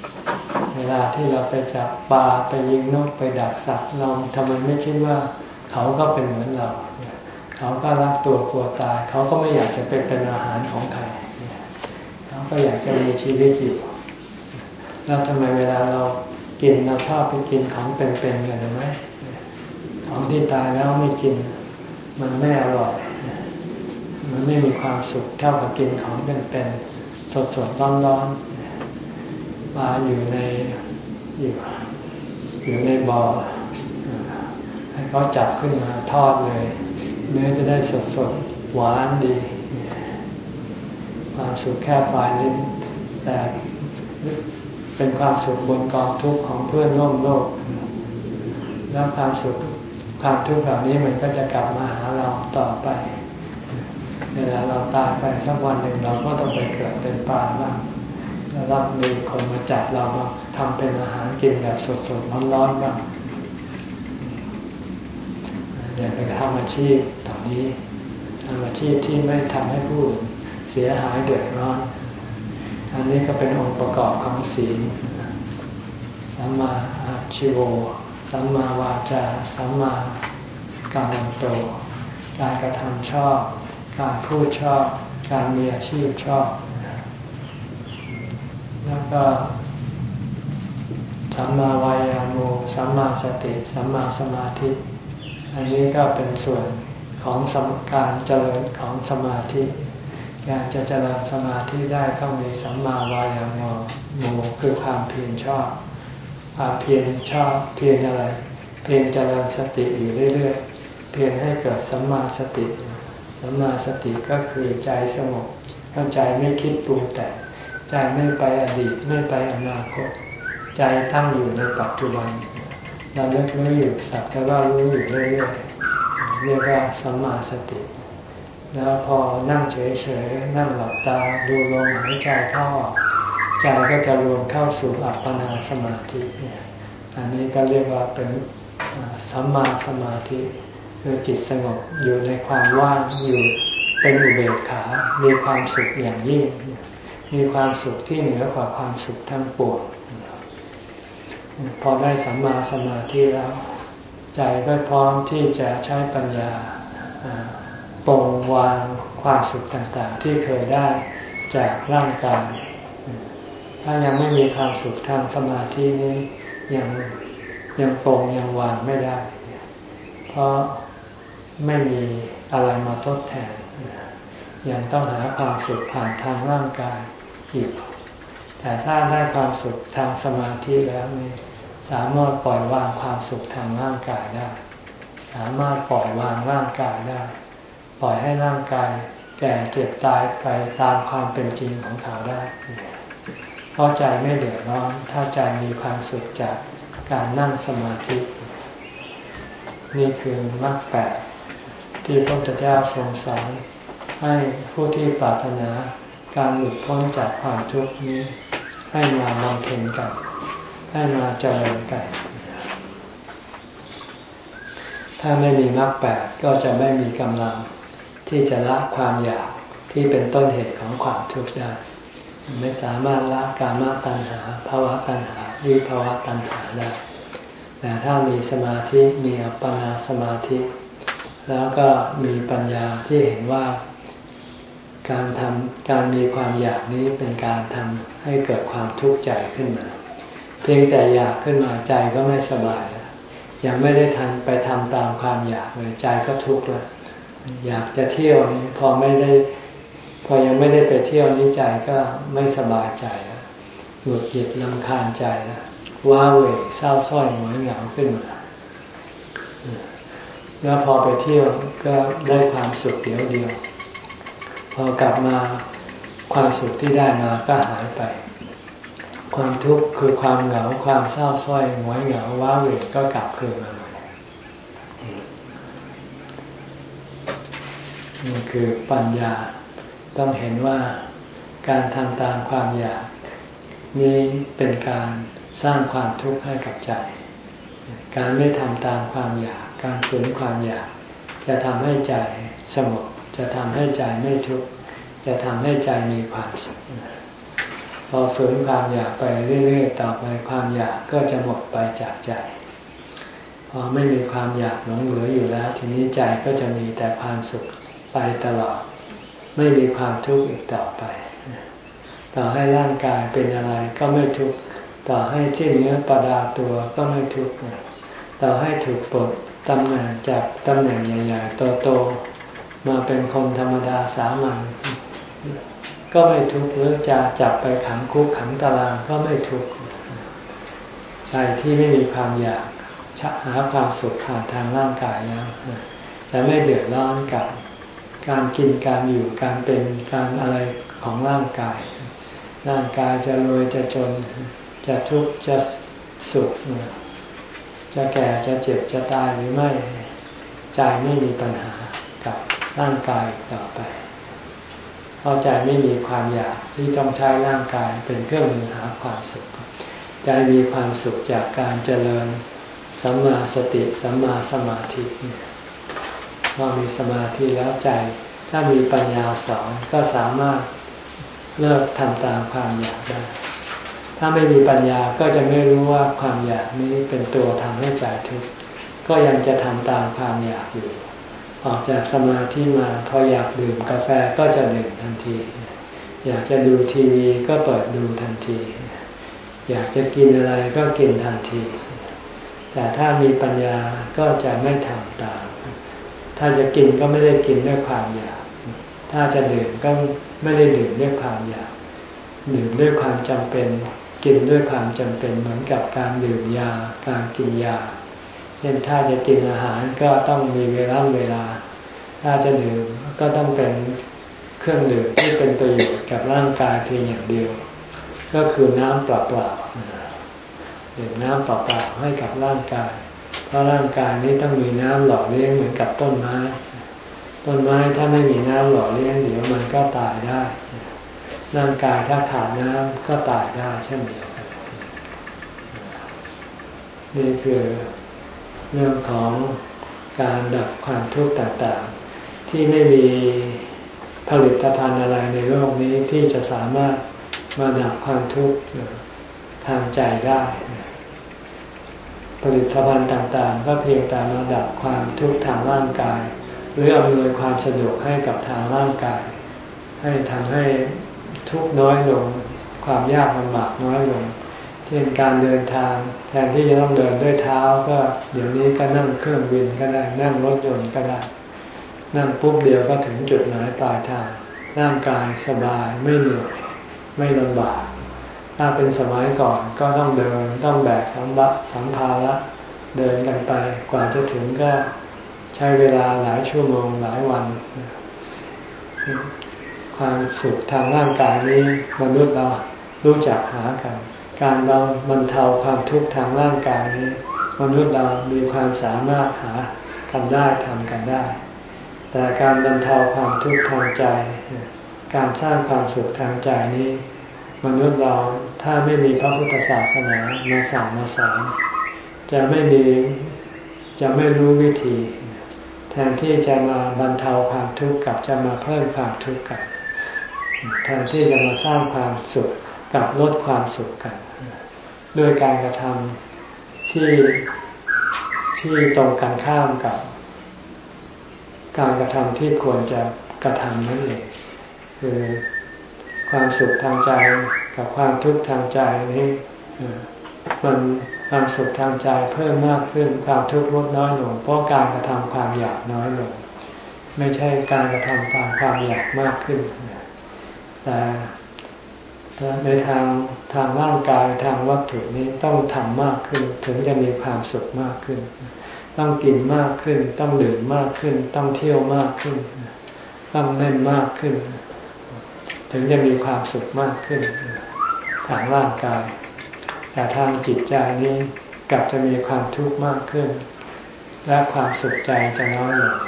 เวลาที่เราไปจับปลาไปยิงนกไปดักสัตว์เราทำไมไม่คิดว่าเขาก็เป็นเหมือนเราเขาก็รักตัวกลัวตายเขาก็ไม่อยากจะไปเป็นอาหารของใครเขาก็อยากจะมีชีวิตอยู่แล้วทำไมเวลาเรากินเราชอบไปกินของเป็นๆกันหรือไม่ของที่ตายแล้วไม่กินมันไม่อร่อยมันไม่มีความสุขเท่ากับกินของเป็นๆสดๆร้อนๆปลาอยู่ในอยู่อยู่ในบ่อให้เขาจับขึ้นมาทอดเลยเนื้อจะได้สดๆหวานดีความสุขแค่ปลายลิ้นแต่เป็นความสุขบนกองทุกข์ของเพื่อนร่วมโลกแล้วความสุขความทุกข์เหล่านี้มันก็จะกลับมาหาเราต่อไปเวลาเราตายไปสักวันหนึ่งเราก็ต้องไปเกิดเป็นปลาบ้างแล้วรับมีคนมาจับเรามาทำเป็นอาหารกินแบบสดๆร้อนๆบ้างอย่าไปทำอาชีพตอนนี้ทำอาชีพที่ไม่ทำให้ผู้อื่นเสียหายเดือดร้อนอันนี้ก็เป็นองค์ประกอบของศีลสัมมาอาชีโวสัมมาวาจาสัมมากัมมันโตการกระทำชอบการพูดชอบการมีอาชีพชอบแล้วก็สัมมาวายาโมสัมมาสติสัมมาสมาธิอันนี้ก็เป็นส่วนของการเจริญของสมาธิการจะเจริญสมาธิได้ต้องมีสัมมาวายาโมโมคือความเพียรชอบความเพียรชอบเพียรอะไรเพียรเจริญสติอยู่เรื่อยๆเพียรให้เกิดสัมมาสติสัมมาสติก็คือใจสงบใจไม่คิดปรุงแต่งใจไม่ไปอดีตไม่ไปอนาคตใจตั้งอยู่ในปัจจุบันเราเลิกรู้อยู่สักแต่ว่ารู้อยู่เรื่อยๆเรียกว่าสัมมาสติแล้วพอนั่งเฉยๆนั่งหลับตาดูลมหายใจเข้าออกใจก็จะรวมเข้าสู่อัปปนาสมาธิเนี่ยอันนี้ก็เรียกว่าเป็นสัมมาสมาธิคือจิตสงบอยู่ในความว่างอยู่เป็นอุเบกขามีความสุขอย่างยิ่งมีความสุขที่เหนือกว่าความสุขทั้งปวงพอได้สัมมาสมาธิแล้วใจก็พร้อมที่จะใช้ปัญญาปลงวางความสุขต่างๆที่เคยได้จากร่างกายถ้ายังไม่มีความสุขทางสมาธินี้ยังยังปลงยังวางไม่ได้เพราะไม่มีอะไรมาทดแทนยังต้องหาความสุขผ่านทางร่างกายอีกแต่ถ้าได้ความสุขทางสมาธิแล้วนี่สามารถปล่อยวางความสุขทางร่างกายได้สามารถปล่อยวางร่างกายได้ปล่อยให้ร่างกายแก่เจ็บตายไปตามความเป็นจริงของเขาได้เพราะใจไม่เดือดร้อนถ้าใจมีความสุขจากการนั่งสมาธินี่คือมรรคแปดที่พระพุทธเจ้าทรงสอนให้ผู้ที่ปรารถนาการหลุดพ้นจากความทุกข์นี้ให้มาบำเพ็ญกันให้มาเจริญกันถ้าไม่มีมรรคแปดก็จะไม่มีกำลังที่จะละความอยากที่เป็นต้นเหตุของความทุกข์ได้ไม่สามารถละกามตัณหาภวตัณหาวิภวตัณหาได้แต่ถ้ามีสมาธิมีอัปปนาสมาธิแล้วก็มีปัญญาที่เห็นว่าการทำการมีความอยากนี้เป็นการทำให้เกิดความทุกข์ใจขึ้นมาเพียงแต่อยากขึ้นมาใจก็ไม่สบายแล้วยังไม่ได้ทันไปทำตามความอยากเลยใจก็ทุกข์แล้วอยากจะเที่ยวนี้พอไม่ได้พอยังไม่ได้ไปเที่ยวนี้ใจก็ไม่สบายใจแล้วหงุดหงิดรำคาญใจแล้วว้าเหวเศร้าส้อยหงอยเหงาขึ้นมาแล้วพอไปเที่ยวก็ได้ความสุขเดียวเดียวพอกลับมาความสุขที่ได้มาก็หายไปความทุกข์คือความเหงาความเศร้าส้อยหงอยเหงาว้าเหวก็กลับคืนมานี่คือปัญญาต้องเห็นว่าการทำตามความอยากนี้เป็นการสร้างความทุกข์ให้กับใจการไม่ทำตามความอยากการฝืนความอยากจะทำให้ใจสงบจะทำให้ใจไม่ทุกข์จะทำให้ใจมีความสุขพอฝืนความอยากไปเรื่อยๆต่อไปความอยากก็จะหมดไปจากใจพพอไม่มีความอยากหลงเหลืออยู่แล้วทีนี้ใจก็จะมีแต่ความสุขไปตลอดไม่มีความทุกข์อีกต่อไปต่อให้ร่างกายเป็นอะไรก็ไม่ทุกข์ต่อให้สิ้นเนื้อประดาตัวก็ไม่ทุกข์ต่อให้ถูกปลดตำแหน่งจากตำแหน่งใหญ่ๆโตๆมาเป็นคนธรรมดาสามัญก็ไม่ทุกข์หรือจะจับไปขังคุกขังตารางก็ไม่ทุกข์ใจที่ไม่มีความอยากหาความสุขผ่านทางร่างกายแล้วแต่ไม่เดือดร้อนกับการกินการอยู่การเป็นการอะไรของร่างกายร่างกายจะรวยจะจนจะทุกข์จะสุขจะแก่จะเจ็บจะตายหรือไม่ใจไม่มีปัญหากับร่างกายต่อไปเพราะใจไม่มีความอยากที่ต้องใช้ร่างกายเป็นเครื่องมือหาความสุขใจมีความสุขจากการเจริญสัมมาสติสัมมาสมาธิพอมีสมาธิแล้วใจถ้ามีปัญญาสอนก็สามารถเลิกทำตามความอยากได้ถ้าไม่มีปัญญาก็จะไม่รู้ว่าความอยากนี้เป็นตัวทำให้ใจทุกข์ก็ยังจะทำตามความอยากอยู่ออกจากสมาธิมาพออยากดื่มกาแฟก็จะดื่มทันทีอยากจะดูทีวีก็เปิดดูทันทีอยากจะกินอะไรก็กินทันทีแต่ถ้ามีปัญญาก็จะไม่ทำตามถ้าจะกินก็ไม่ได้กินด้วยความอยากถ้าจะดื่มก็ไม่ได้ดื่มด้วยความอยากดื่มด้วยความจำเป็นกินด้วยความจำเป็นเหมือนกับการดื่มยาการกินยาเช่นถ้าจะกินอาหารก็ต้องมีเวลาเวลาถ้าจะดื่มก็ต้องเป็นเครื่องดื่มที่เป็นประโยชน์กับร่างกายเพียงอย่างเดียวก็คือน้ำเปล่าๆดื่มน้ำเปล่าๆให้กับร่างกายเพราะร่างกายนี้ต้องมีน้ำหล่อเลี้ยงเหมือนกับต้นไม้ต้นไม้ถ้าไม่มีน้ำหล่อเลี้ยงเดี๋ยวมันก็ตายได้ร่างกายถ้าขาดน้ำก็ตายได้เช่นเดียวกันนี่คือเรื่องของการดับความทุกข์ต่างๆที่ไม่มีผลิตภัณฑ์อะไรในโลกนี้ที่จะสามารถมาดับความทุกข์ทางใจได้ผลิตภัณฑ์ต่างๆก็เพียงแต่มาดับความทุกข์ทางร่างกายหรืออำนวยความสะดวกให้กับทางร่างกายให้ทำให้ทุกข์น้อยลงความยากลำบากน้อยลงเช่นการเดินทางแทนที่จะต้องเดินด้วยเท้าก็เดี๋ยวนี้ก็นั่งเครื่องบินก็ได้นั่งรถยนต์ก็ได้นั่งปุ๊บเดียวก็ถึงจุดหมายปลายทางร่างกายสบายไม่เหนื่อยไม่ลำบากถ้าเป็นสมัยก่อนก็ต้องเดินต้องแบกสัมภาระสัมภาระเดินกันไปกว่าจะถึงก็ใช้เวลาหลายชั่วโมงหลายวันความสุขทางร่างกายนี้มนุษย์เรารู้จักหากันการเราบรรเทาความทุกข์ทางร่างกายนี้มนุษย์เรามีความสามารถหากันได้ทำกันได้แต่การบรรเทาความทุกข์ทางใจการสร้างความสุขทางใจนี้มนุษย์เราถ้าไม่มีพระพุทธศาสนามาสั่งมาสอนจะไม่มีจะไม่รู้วิธีแทนที่จะมาบรรเทาความทุกข์กับจะมาเพิ่มความทุกข์กันแทนที่จะมาสร้างความสุขกับลดความสุขกันด้วยการกระทำที่ที่ตรงกันข้ามกับการกระทำที่ควรจะกระทำนั่นเองคือความสุขทางใจกับความทุกข์ทางใจนี้มันความสุขทางใจเพิ่มมากขึ้นความทุกข์ลดน้อยลงเพราะการกระทำความอยากน้อยลงไม่ใช่การกระทำตามความอยากมากขึ้นแต่ในทางทางร่างกายทางวัตถุนี้ต้องทำมากขึ้นถึงจะมีความสุขมากขึ้นต้องกินมากขึ้นต้องดื่มมากขึ้นต้องเที่ยวมากขึ้นต้องเล่นมากขึ้นถึงจะมีความสุขมากขึ้นทางร่างกายแต่ทางจิตใจนี้กลับจะมีความทุกข์มากขึ้นและความสุขใจจะน้อยลง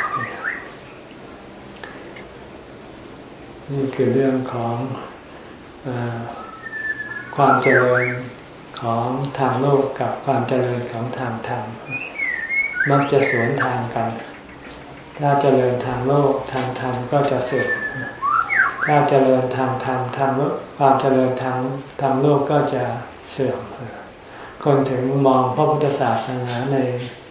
นี่คือเรื่องของเอ่อความเจริญของทางโลกกับความเจริญของทางธรรมมักจะสวนทางกันถ้าเจริญทางโลกทางธรรมก็จะเสื่อมถ้าเจริญทางธรรมทางความเจริญทางทางโลกก็จะเสื่อมคนถึงมองพระพุทธศาสนาใน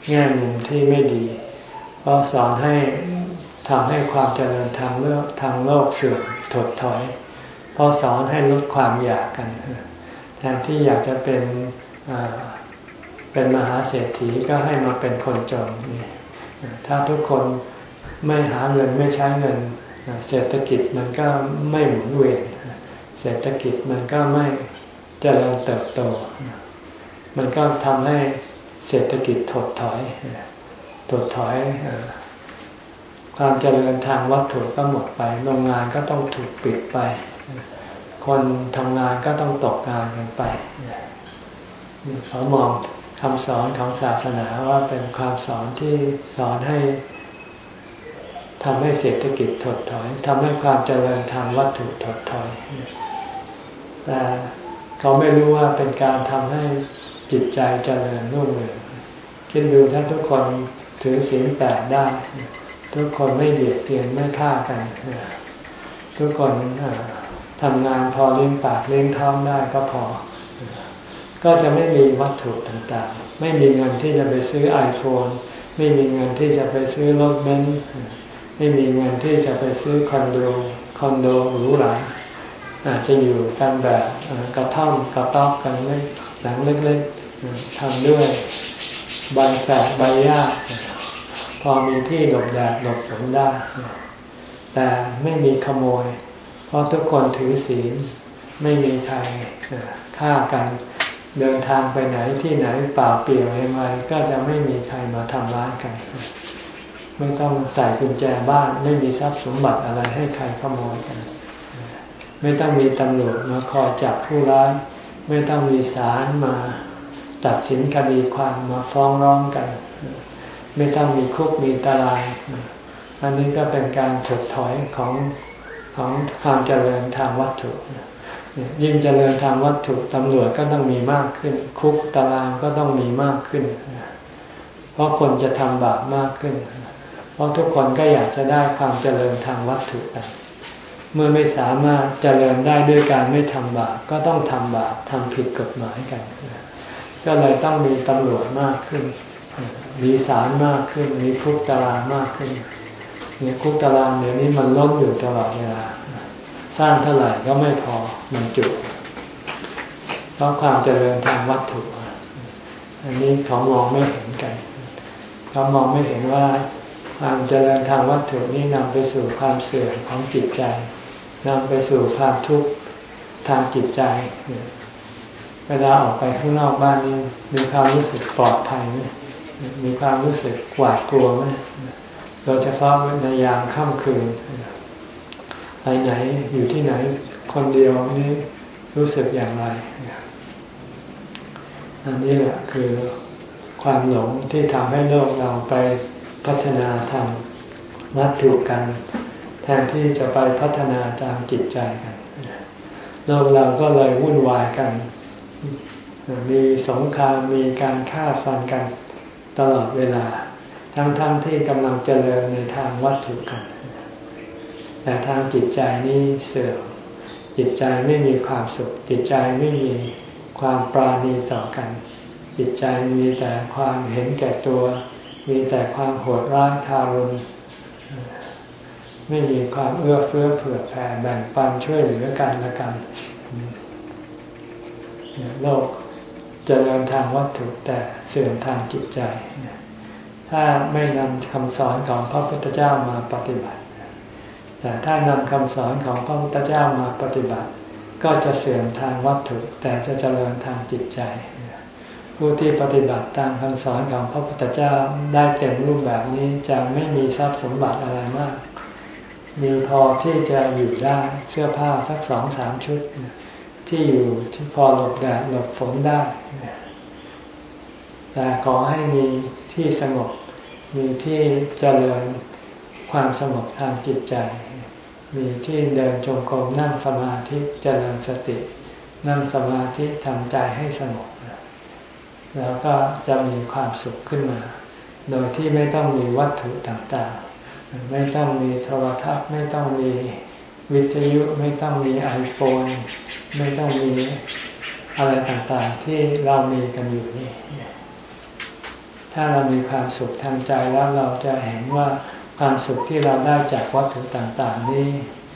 แง่มุมที่ไม่ดีเพราะสอนให้ทำให้ความเจริญทางโลกทางโลกเสื่อมถดถอยเพราะสอนให้ลดความอยากกันแทนที่อยากจะเป็นเป็นมหาเศรษฐีก็ให้มาเป็นคนจนถ้าทุกคนไม่หาเงินไม่ใช้เงินเศรษฐกิจมันก็ไม่หมุนเวียนเศรษฐกิจมันก็ไม่เจริญเติบโตมันก็ทำให้เศรษฐกิจถดถอยถดถอยความเจริญทางวัตถุก็หมดไปโรงงานก็ต้องถูกปิดไปคนทำงานก็ต้องตกงานกันไปเขามองคำสอนของศาสนาว่าเป็นความสอนที่สอนให้ทำให้เศรษฐกิจถดถอยทำให้ความเจริญทางวัตถุถดถอยแต่เขาไม่รู้ว่าเป็นการทำให้จิตใจเจริญรุ่งเรืองคิดดูถ้าทุกคนถือศีลแปดได้ทุกคนไม่เบียดเบียนไม่ฆ่ากันทุกคนทำงานพอเลี้ยงปากเลี้ยงท้องได้ก็พอก็จะไม่มีวัตถุต่างๆไม่มีเงินที่จะไปซื้อ ไอโฟน ไม่มีเงินที่จะไปซื้อรถเบนซ์ไม่มีเงินที่จะไปซื้อคอนโดคอนโดหรูหราอาจจะอยู่กันแบบกระท่อมกระต๊อบกันเล็กหลังเล็กๆทำด้วยใบแฝกใบหญ้าพอมีที่หลบแดดหลบฝนได้แต่ไม่มีขโมยเพราะทุกคนถือศีลไม่มีใครฆ่ากันเดินทางไปไหนที่ไหนเปล่าเปลี่ยวยังไงก็จะไม่มีใครมาทำร้ายกันไม่ต้องใส่กุญแจบ้านไม่มีทรัพย์สมบัติอะไรให้ใครขโมยกันไม่ต้องมีตำรวจมาคอยจับผู้ร้ายไม่ต้องมีศาลมาตัดสินคดีความมาฟ้องร้องกันไม่ต้องมีคุกมีตารางอันนี้ก็เป็นการถดถอยของของความเจริญทางวัตถุยิ่งเจริญทางวัตถุตำรวจก็ต้องมีมากขึ้นคุกตารางก็ต้องมีมากขึ้นเพราะคนจะทำบาปมากขึ้นเพราะทุกคนก็อยากจะได้ความเจริญทางวัตถุกันเมื่อไม่สามารถเจริญได้ด้วยการไม่ทำบาปก็ต้องทำบาปทำผิดกฎหมายกันก็เลยต้องมีตำรวจมากขึ้นมีศาลมากขึ้นมีคุกตารางมากขึ้นเนี่ยคุกตารางเดี๋ยวนี้มันล้นอยู่ตลอดเวลาสร้างเท่าไหร่ก็ไม่พอมันจุเพราะความเจริญทางวัตถุอันนี้เขามองไม่เห็นกันเขามองไม่เห็นว่าความเจริญทางวัตถุนี่นำไปสู่ความเสื่อมของจิตใจนำไปสู่ความทุกข์ทางจิตใจเวลาออกไปข้างนอกบ้านนี่มีความรู้สึกปลอดภัยไหมมีความรู้สึกหวาดกลัวไหมโดยเฉพาะในยามค่ำคืนไปไหนอยู่ที่ไหนคนเดียวนี่รู้สึกอย่างไรอันนี้แหละคือความหลงที่ทำให้โลกเราไปพัฒนาทางวัตถุกันแทนที่จะไปพัฒนาทางจิตใจกันโลกเราก็เลยวุ่นวายกันมีสงครามมีการฆ่าฟันกันตลอดเวลาทั้งๆ ท, ที่กำลังเจริญในทางวัตถุกันแต่ทางจิตใจนี่เสื่อมจิตใจไม่มีความสุขจิตใจไม่มีความปราณีต่อกันจิตใจมีแต่ความเห็นแก่ตัวมีแต่ความโหดร้ายทารุณไม่มีความเอื้อเฟื้อเผื่อแผ่แบ่งปันช่วยเหลือกันและกันโลกเจริญทางวัตถุแต่เสื่อมทางจิตใจถ้าไม่นำคำสอนของพระพุทธเจ้ามาปฏิบัติแต่ถ้านำคำสอนของพระพุทธเจ้ามาปฏิบัติก็จะเสื่อมทางวัตถุแต่จะเจริญทางจิตใจผู้ที่ปฏิบัติตามคำสอนของพระพุทธเจ้าได้เต็มรูปแบบนี้จะไม่มีทรัพย์สมบัติอะไรมากมีพอที่จะอยู่ได้เสื้อผ้าสักสองสามชุดที่อยู่ที่พอหลบแดดหลบฝนได้แต่ขอให้มีที่สงบมีที่เจริญความสงบทางจิตใจมีที่เดินจงกรมนั่งสมาธิเจริญสตินั่งสมาธิทำใจให้สงบแล้วก็จะมีความสุขขึ้นมาโดยที่ไม่ต้องมีวัตถุต่างๆไม่ต้องมีโทรทัศน์ไม่ต้องมีวิทยุไม่ต้องมีไอโฟนไม่ต้องมีอะไรต่างๆที่เรามีกันอยู่นี่ทถ้าเรามีความสุขทางใจแล้วเราจะเห็นว่าความสุขที่เราได้จากวัตถุต่างๆนี้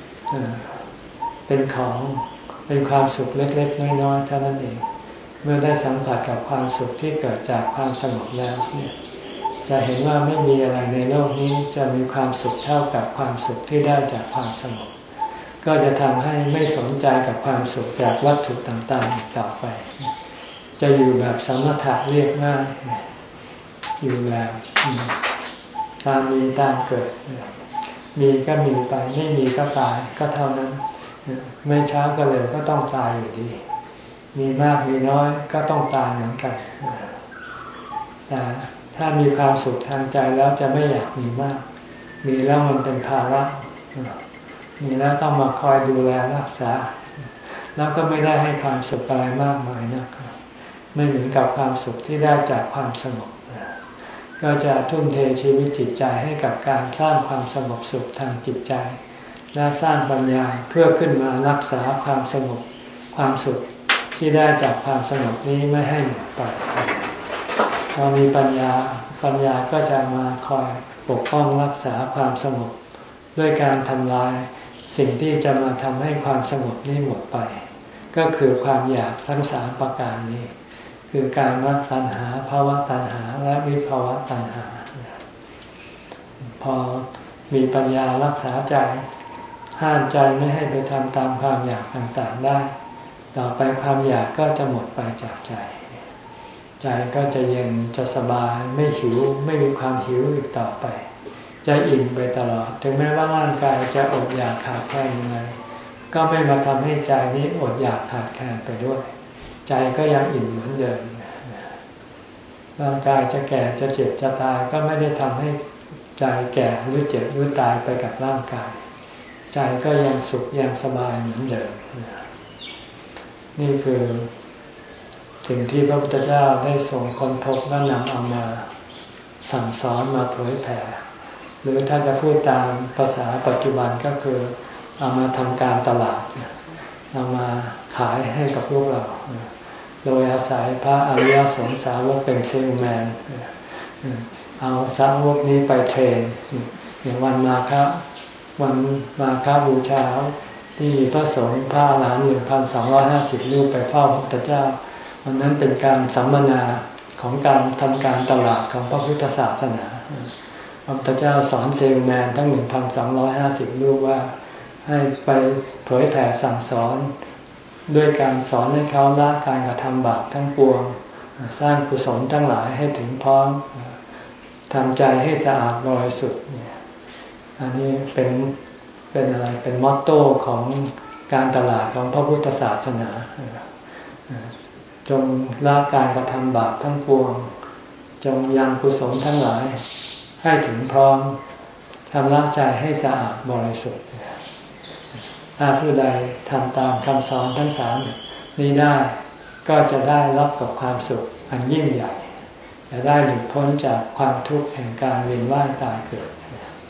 เป็นของเป็นความสุขเล็กๆน้อยๆเท่านั้นเองเมื่อได้สัมผัสกับความสุขที่เกิดจากความสงบแล้วเนี่ยจะเห็นว่าไม่มีอะไรในโลกนี้จะมีความสุขเท่ากับความสุขที่ได้จากความสงบก็จะทำให้ไม่สนใจกับความสุขจากวัตถุต่างๆอีกต่อไปจะอยู่แบบสมถะเรียบง่ายอยู่แบบตามมีตามเกิดมีก็มีไปไม่มีก็ตายก็เท่านั้นไม่ช้าก็เร็วก็ต้องตายอยู่ดีมีมากมีน้อยก็ต้องตายเหมือนกันแต่ถ้ามีความสุขทางใจแล้วจะไม่อยากมีมากมีแล้วมันเป็นภาระมีแล้วต้องมาคอยดูแลรักษาแล้วก็ไม่ได้ให้ความสุขอะไรมากมายนะไม่เหมือนกับความสุขที่ได้จากความสงบก็จะทุ่มเทชีวิตจิตใจให้กับการสร้างความสงบสุขทางจิตใจและสร้างปัญญาเพื่อขึ้นมารักษาความสงบความสุขที่ได้จากความสงบนี้ไม่ให้หมดไปพอมีปัญญาปัญญาก็จะมาคอยปกป้องรักษาความสงบด้วยการทำลายสิ่งที่จะมาทำให้ความสงบนี้หมดไปก็คือความอยากทั้งสามประการนี้คือการมตัณหาภาวะตัณหาและวิภาวะตัณหาพอมีปัญญารักษาใจห้ามใจไม่ให้ไปทำตามความอยากต่างๆได้ต่อไปความอยากก็จะหมดไปจากใจใจก็จะเย็นจะสบายไม่หิวไม่มีความหิวอีกต่อไปจะอิ่มไปตลอดถึงแม้ว่าร่างกายจะอดอยากขาดแคลนยังไงก็ไม่มาทำให้ใจนี้อดอยากขาดแคลนไปด้วยใจก็ยังอิ่มเหมือนเดิมร่างกายจะแก่จะเจ็บจะตายก็ไม่ได้ทำให้ใจแก่หรือเจ็บหรือตายไปกับร่างกายใจก็ยังสุขยังสบายเหมือนเดิมนี่คือสิ่งที่พระพุทธเจ้าได้ทรงค้นพบและนำเอามาสั่งสอนมาเผยแผ่หรือถ้าจะพูดตามภาษาปัจจุบันก็คือเอามาทำการตลาดเอามาขายให้กับพวกเราโดยอาศัยพระอริยสงสาวกเป็นเซลแมนเอาสาวกนี้ไปเทรนอย่างวันมาฆวันมาฆบูชาที่มีพระสงฆ์พระอรหันต์หนึ่งพันสองร้อยห้าสิบรูปไปเฝ้าพระพุทธเจ้าวันนั้นเป็นการสัมมนาของการทำการตลาดของพระพุทธศาสนาพระพุทธเจ้าสอนเซลแมนทั้งหนึ่งพันสองร้อยห้าสิบรูปว่าให้ไปเผยแผ่สั่งสอนด้วยการสอนให้เขาละการกระทำบาปทั้งปวงสร้างกุศลทั้งหลายให้ถึงพร้อมทำใจให้สะอาดบริสุทธิ์อันนี้เป็นเป็นอะไรเป็นมอตโต้ของการตลาดของพระพุทธศาสนาจงละการกระทำบาปทั้งปวงจงยังกุศลทั้งหลายให้ถึงพร้อมทำละใจให้สะอาดบริสุทธิ์ถ้าผู้ใดทำตามคำสอนทั้งสามนี้ได้ก็จะได้รับกับความสุขอันยิ่งใหญ่จะได้หลุดพ้นจากความทุกข์แห่งการเวียนว่ายตายเกิด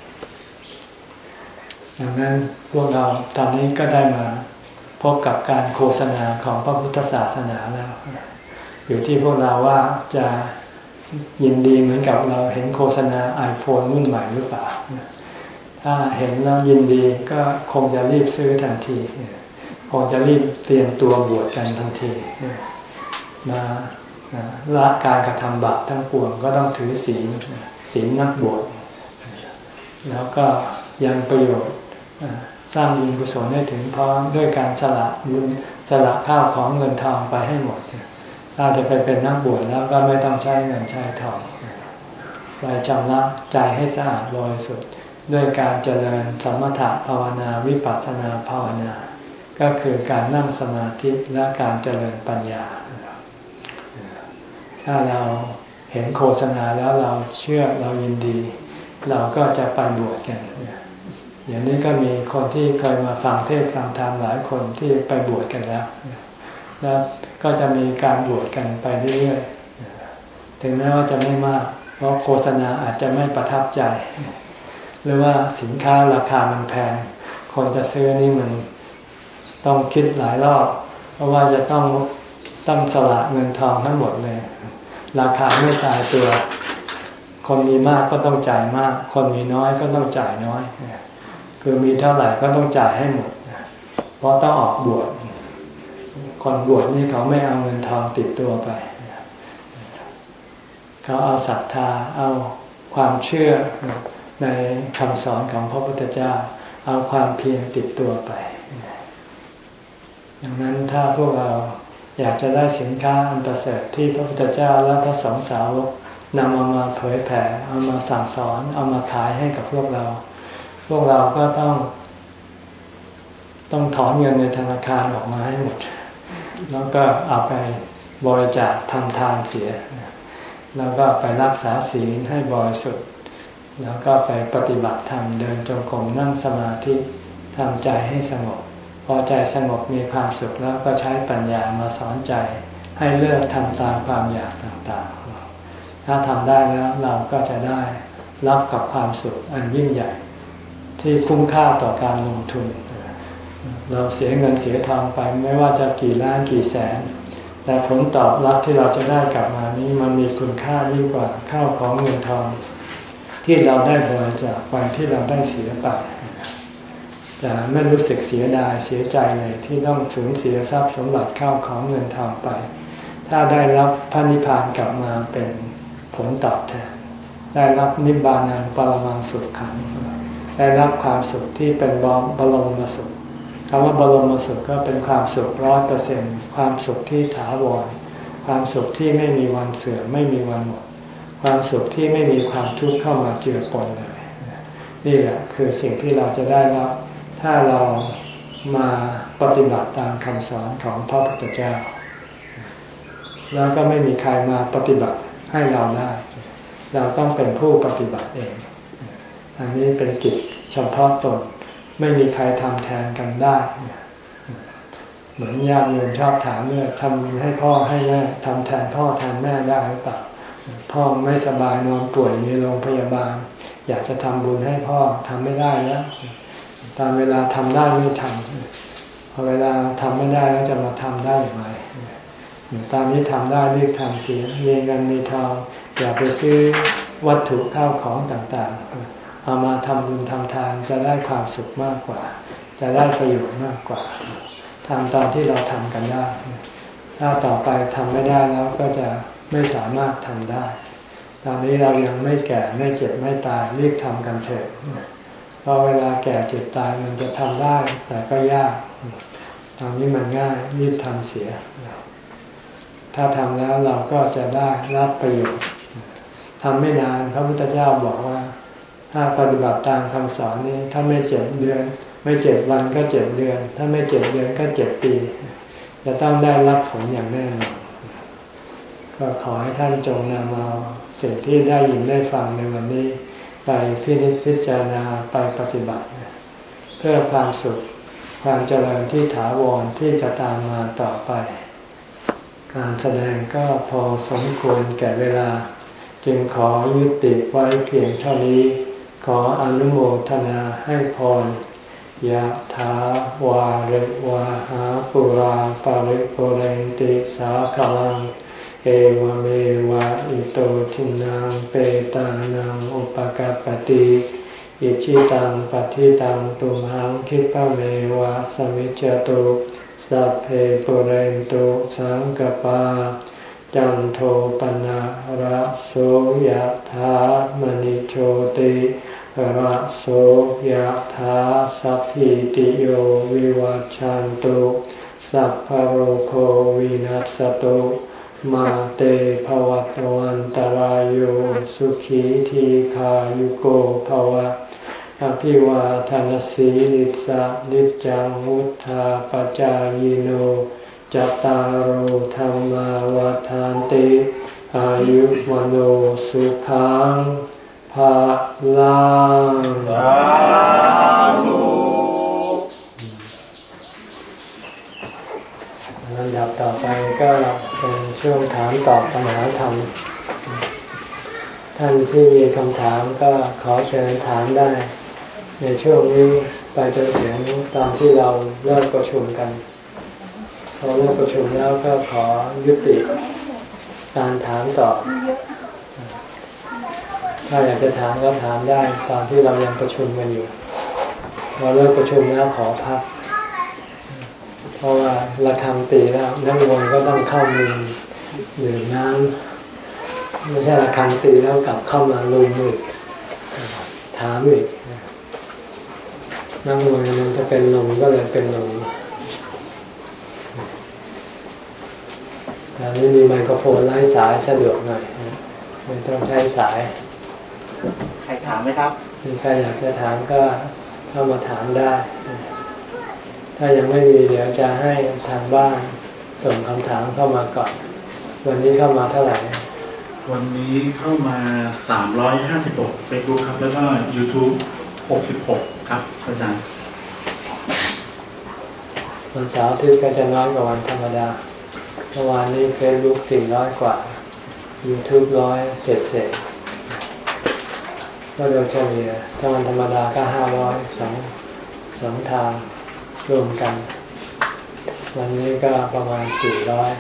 ดังนั้นพวกเราตอนนี้ก็ได้มาพบกับการโฆษณาของพระพุทธศาสนาแล้วอยู่ที่พวกเราว่าจะยินดีเหมือนกับเราเห็นโฆษณา ไอโฟน รุ่นใหม่หรือเปล่าถ้าเห็นแล้วยินดีก็คงจะรีบซื้อทันทีคงจะรีบเตรียมตัวบวชกันทันทีมาละการกระทำบาปทั้งปวงก็ต้องถือศีลศีลนักบวชแล้วก็ยังประโยชน์สร้างบุญกุศลให้ถึงพร้อมด้วยการสละบุญสละข้าวของเงินทองไปให้หมดถ้าจะไปเป็นนักบวชแล้วก็ไม่ต้องใช้เงินใช้ทองไปชำระใจให้สะอาดบริสุทธิ์ด้วยการเจริญสมถะภาวนาวิปัสสนาภาวนาก็คือการนั่งสมาธิและการเจริญปัญญาถ้าเราเห็นโฆษณาแล้วเราเชื่อเรายินดีเราก็จะไปบวชกันอย่างนี้ก็มีคนที่เคยมาฟังเทศน์ฟังธรรมหลายคนที่ไปบวชกันแล้วแล้วก็จะมีการบวชกันไปเรื่อยๆถึงแม้ว่าจะไม่มากเพราะโฆษณาอาจจะไม่ประทับใจหรือว่าสินค้าราคามันแพงคนจะซื้อนี่มันต้องคิดหลายรอบเพราะว่าจะต้องต้องสละเงินทองทั้งหมดเลยราคาไม่ตายตัวคนมีมากก็ต้องจ่ายมากคนมีน้อยก็ต้องจ่ายน้อยคือมีเท่าไหร่ก็ต้องจ่ายให้หมดเพราะต้องออกบวชคนบวชนี่เขาไม่เอาเงินทองติดตัวไปเขาเอาศรัทธาเอาความเชื่อในคำสอนของพระพุทธเจ้าเอาความเพียรติดตัวไปดังนั้นถ้าพวกเราอยากจะได้สินค้าอันประเสริฐที่พระพุทธเจ้าและพระสงฆ์สาวกนำเอามาเผยแผ่เอามาสั่งสอนเอามาขายให้กับพวกเราพวกเราก็ต้องต้องถอนเงินในธนาคารออกมาให้หมดแล้วก็เอาไปบริจาคทำทานเสียแล้วก็ไปรักษาศีลให้บริสุทธิ์แล้วก็ไปปฏิบัติธรรมเดินจงกรมนั่งสมาธิทำใจให้สงบพอใจสงบมีความสุขแล้วก็ใช้ปัญญามาสอนใจให้เลิกทำตามความอยากต่างๆถ้าทำได้แล้วเราก็จะได้รับกับความสุขอันยิ่งใหญ่ที่คุ้มค่าต่อการลงทุนเราเสียเงินเสียทองไปไม่ว่าจะกี่ล้านกี่แสนแต่ผลตอบรับที่เราจะได้กลับมานี้มันมีคุณค่ายิ่งกว่าข้าวของเงินทองที่เราได้บริจาคไปที่เราได้เสียไปจะไม่รู้สึกเสียดายเสียใจเลยที่ต้องสูญเสียทรัพย์สมบัติข้าวของเงินทองไปถ้าได้รับพระนิพพานกลับมาเป็นผลตอบแทนได้รับนิบานังปรมังสุขขังได้รับความสุขที่เป็นบรมสุขคำว่าบรมสุขก็เป็นความสุขร้อยเปอร์เซ็นต์ความสุขที่ถาวรความสุขที่ไม่มีวันเสื่อมไม่มีวันหมดความสุขที่ไม่มีความทุกข์เข้ามาเจือปนเลยนี่แหละคือสิ่งที่เราจะได้รับถ้าเรามาปฏิบัติตามคำสอนของพระพุทธเจ้าแล้วก็ไม่มีใครมาปฏิบัติให้เราได้เราต้องเป็นผู้ปฏิบัติเองอันนี้เป็นกิจเฉพาะตนไม่มีใครทำแทนกันได้เหมือนญาติโยมชอบถามเนี่ยทำให้พ่อให้แม่ทำแทนพ่อแทนแม่ได้หรือเปล่าพ่อไม่สบายนอนป่วยในโรงพยาบาลอยากจะทำบุญให้พ่อทำไม่ได้แล้วตอนเวลาทำได้ไม่ทำพอเวลาทำไม่ได้แล้วจะมาทำได้อย่างไรตอนนี้ทำได้รีบทำเสียมีเงินมีทองอย่าไปซื้อวัตถุข้าวของต่างๆเอามาทำบุญทำทานจะได้ความสุขมากกว่าจะได้ประโยชน์มากกว่าทำตอนที่เราทำกันได้ถ้าต่อไปทำไม่ได้แล้วก็จะไม่สามารถทำได้ตอนนี้เรายังไม่แก่ไม่เจ็บไม่ตายรีบทำกันเถิดเพราะเวลาแก่เจ็บตายมันจะทำได้แต่ก็ยากตอนนี้มันง่ายรีบทำเสียถ้าทำแล้วเราก็จะได้รับประโยชน์ทำไม่นานพระพุทธเจ้าบอกว่าถ้าปฏิบัติตามคำสอนนี้ถ้าไม่เจ็ดเดือนไม่เจ็ดวันก็เจ็ดเดือนถ้าไม่เจ็ดเดือนก็เจ็ดปีจะต้องได้รับผลอย่างแน่นอนก็ขอให้ท่านจงนำเอาสิ่งที่ได้ยินได้ฟังในวันนี้ไปพินิจพิจารณาไปปฏิบัติเพื่อความสุขความเจริญที่ถาวรที่จะตามมาต่อไปการแสดงก็พอสมควรแก่เวลาจึงขอยุติไว้เพียงเท่านี้ขออนุโมทนาให้พรยะถาวาริวะหาปุราปาริปุเรนติสาคลังเอวเมวะอิโตทินังเปตานังอุปกัปปติอิชิตังปฏิตังตุมหังคิปะเมวะสมิจจตุสัพเพปุเรนตุสังกปาจันโทปนะระโสยถามณิโชติระโสยถาสัพพิติโยวิวัชชันตุสัพพโรโควินัสตุมาเตภวัตวันตารโยสุขีทีขายุโกภวะอภิวาทานสีลิสะนิจังวุธาปจายโนจัตตารโอธรรมาวาทานติอายุวโนสุขังภาลังสาธุลำดับต่อไปก็เป็นช่วงถามตอบปัญหาธรรมท่านที่มีคำถามก็ขอเชิญถามได้ในช่วงนี้ไปจนถึงตอนที่เราเริ่มประชุมกันพอเริ่มประชุมแล้วก็ขอยุติการถามตอบถ้าอยากจะถามก็ถามได้ตอนที่เรายังประชุมกันอยู่เราเลิกประชุมแล้วขอพักเพราะว่าระฆังตีแล้วนักบวชก็ต้องเข้ามือดื่มน้ำไม่ใช่ระฆังตีแล้วกลับเข้ามาลุมอีกถามอีกนักบวชมันจะเป็นลมก็เลยเป็นลมอันนี้มีไมโครโฟนไร้สายสะดวกหน่อยไม่ต้องใช้สายใครถามไหมครับมีใครอยากจะถามก็เข้ามาถามได้ถ้ายังไม่มีเดี๋ยวจะให้ทางบ้านส่งคำถามเข้ามาก่อนวันนี้เข้ามาเท่าไหร่วันนี้เข้ามาสามร้อยห้าสิบหก Facebook ครับแล้วก็ YouTube หกสิบหกครับอาจารย์วันเสาร์อาทิตย์ก็จะน้อยกว่าวันธรรมดาเมื่อวานนี้ Facebook สี่ร้อยกว่า YouTube ร้อยเศษเศษก็โดยเฉลี่ยถ้าวันธรรมดาก็ห้าร้อยสองสองทางรวมกันวันนี้ก็ประมาณสี่ร้อย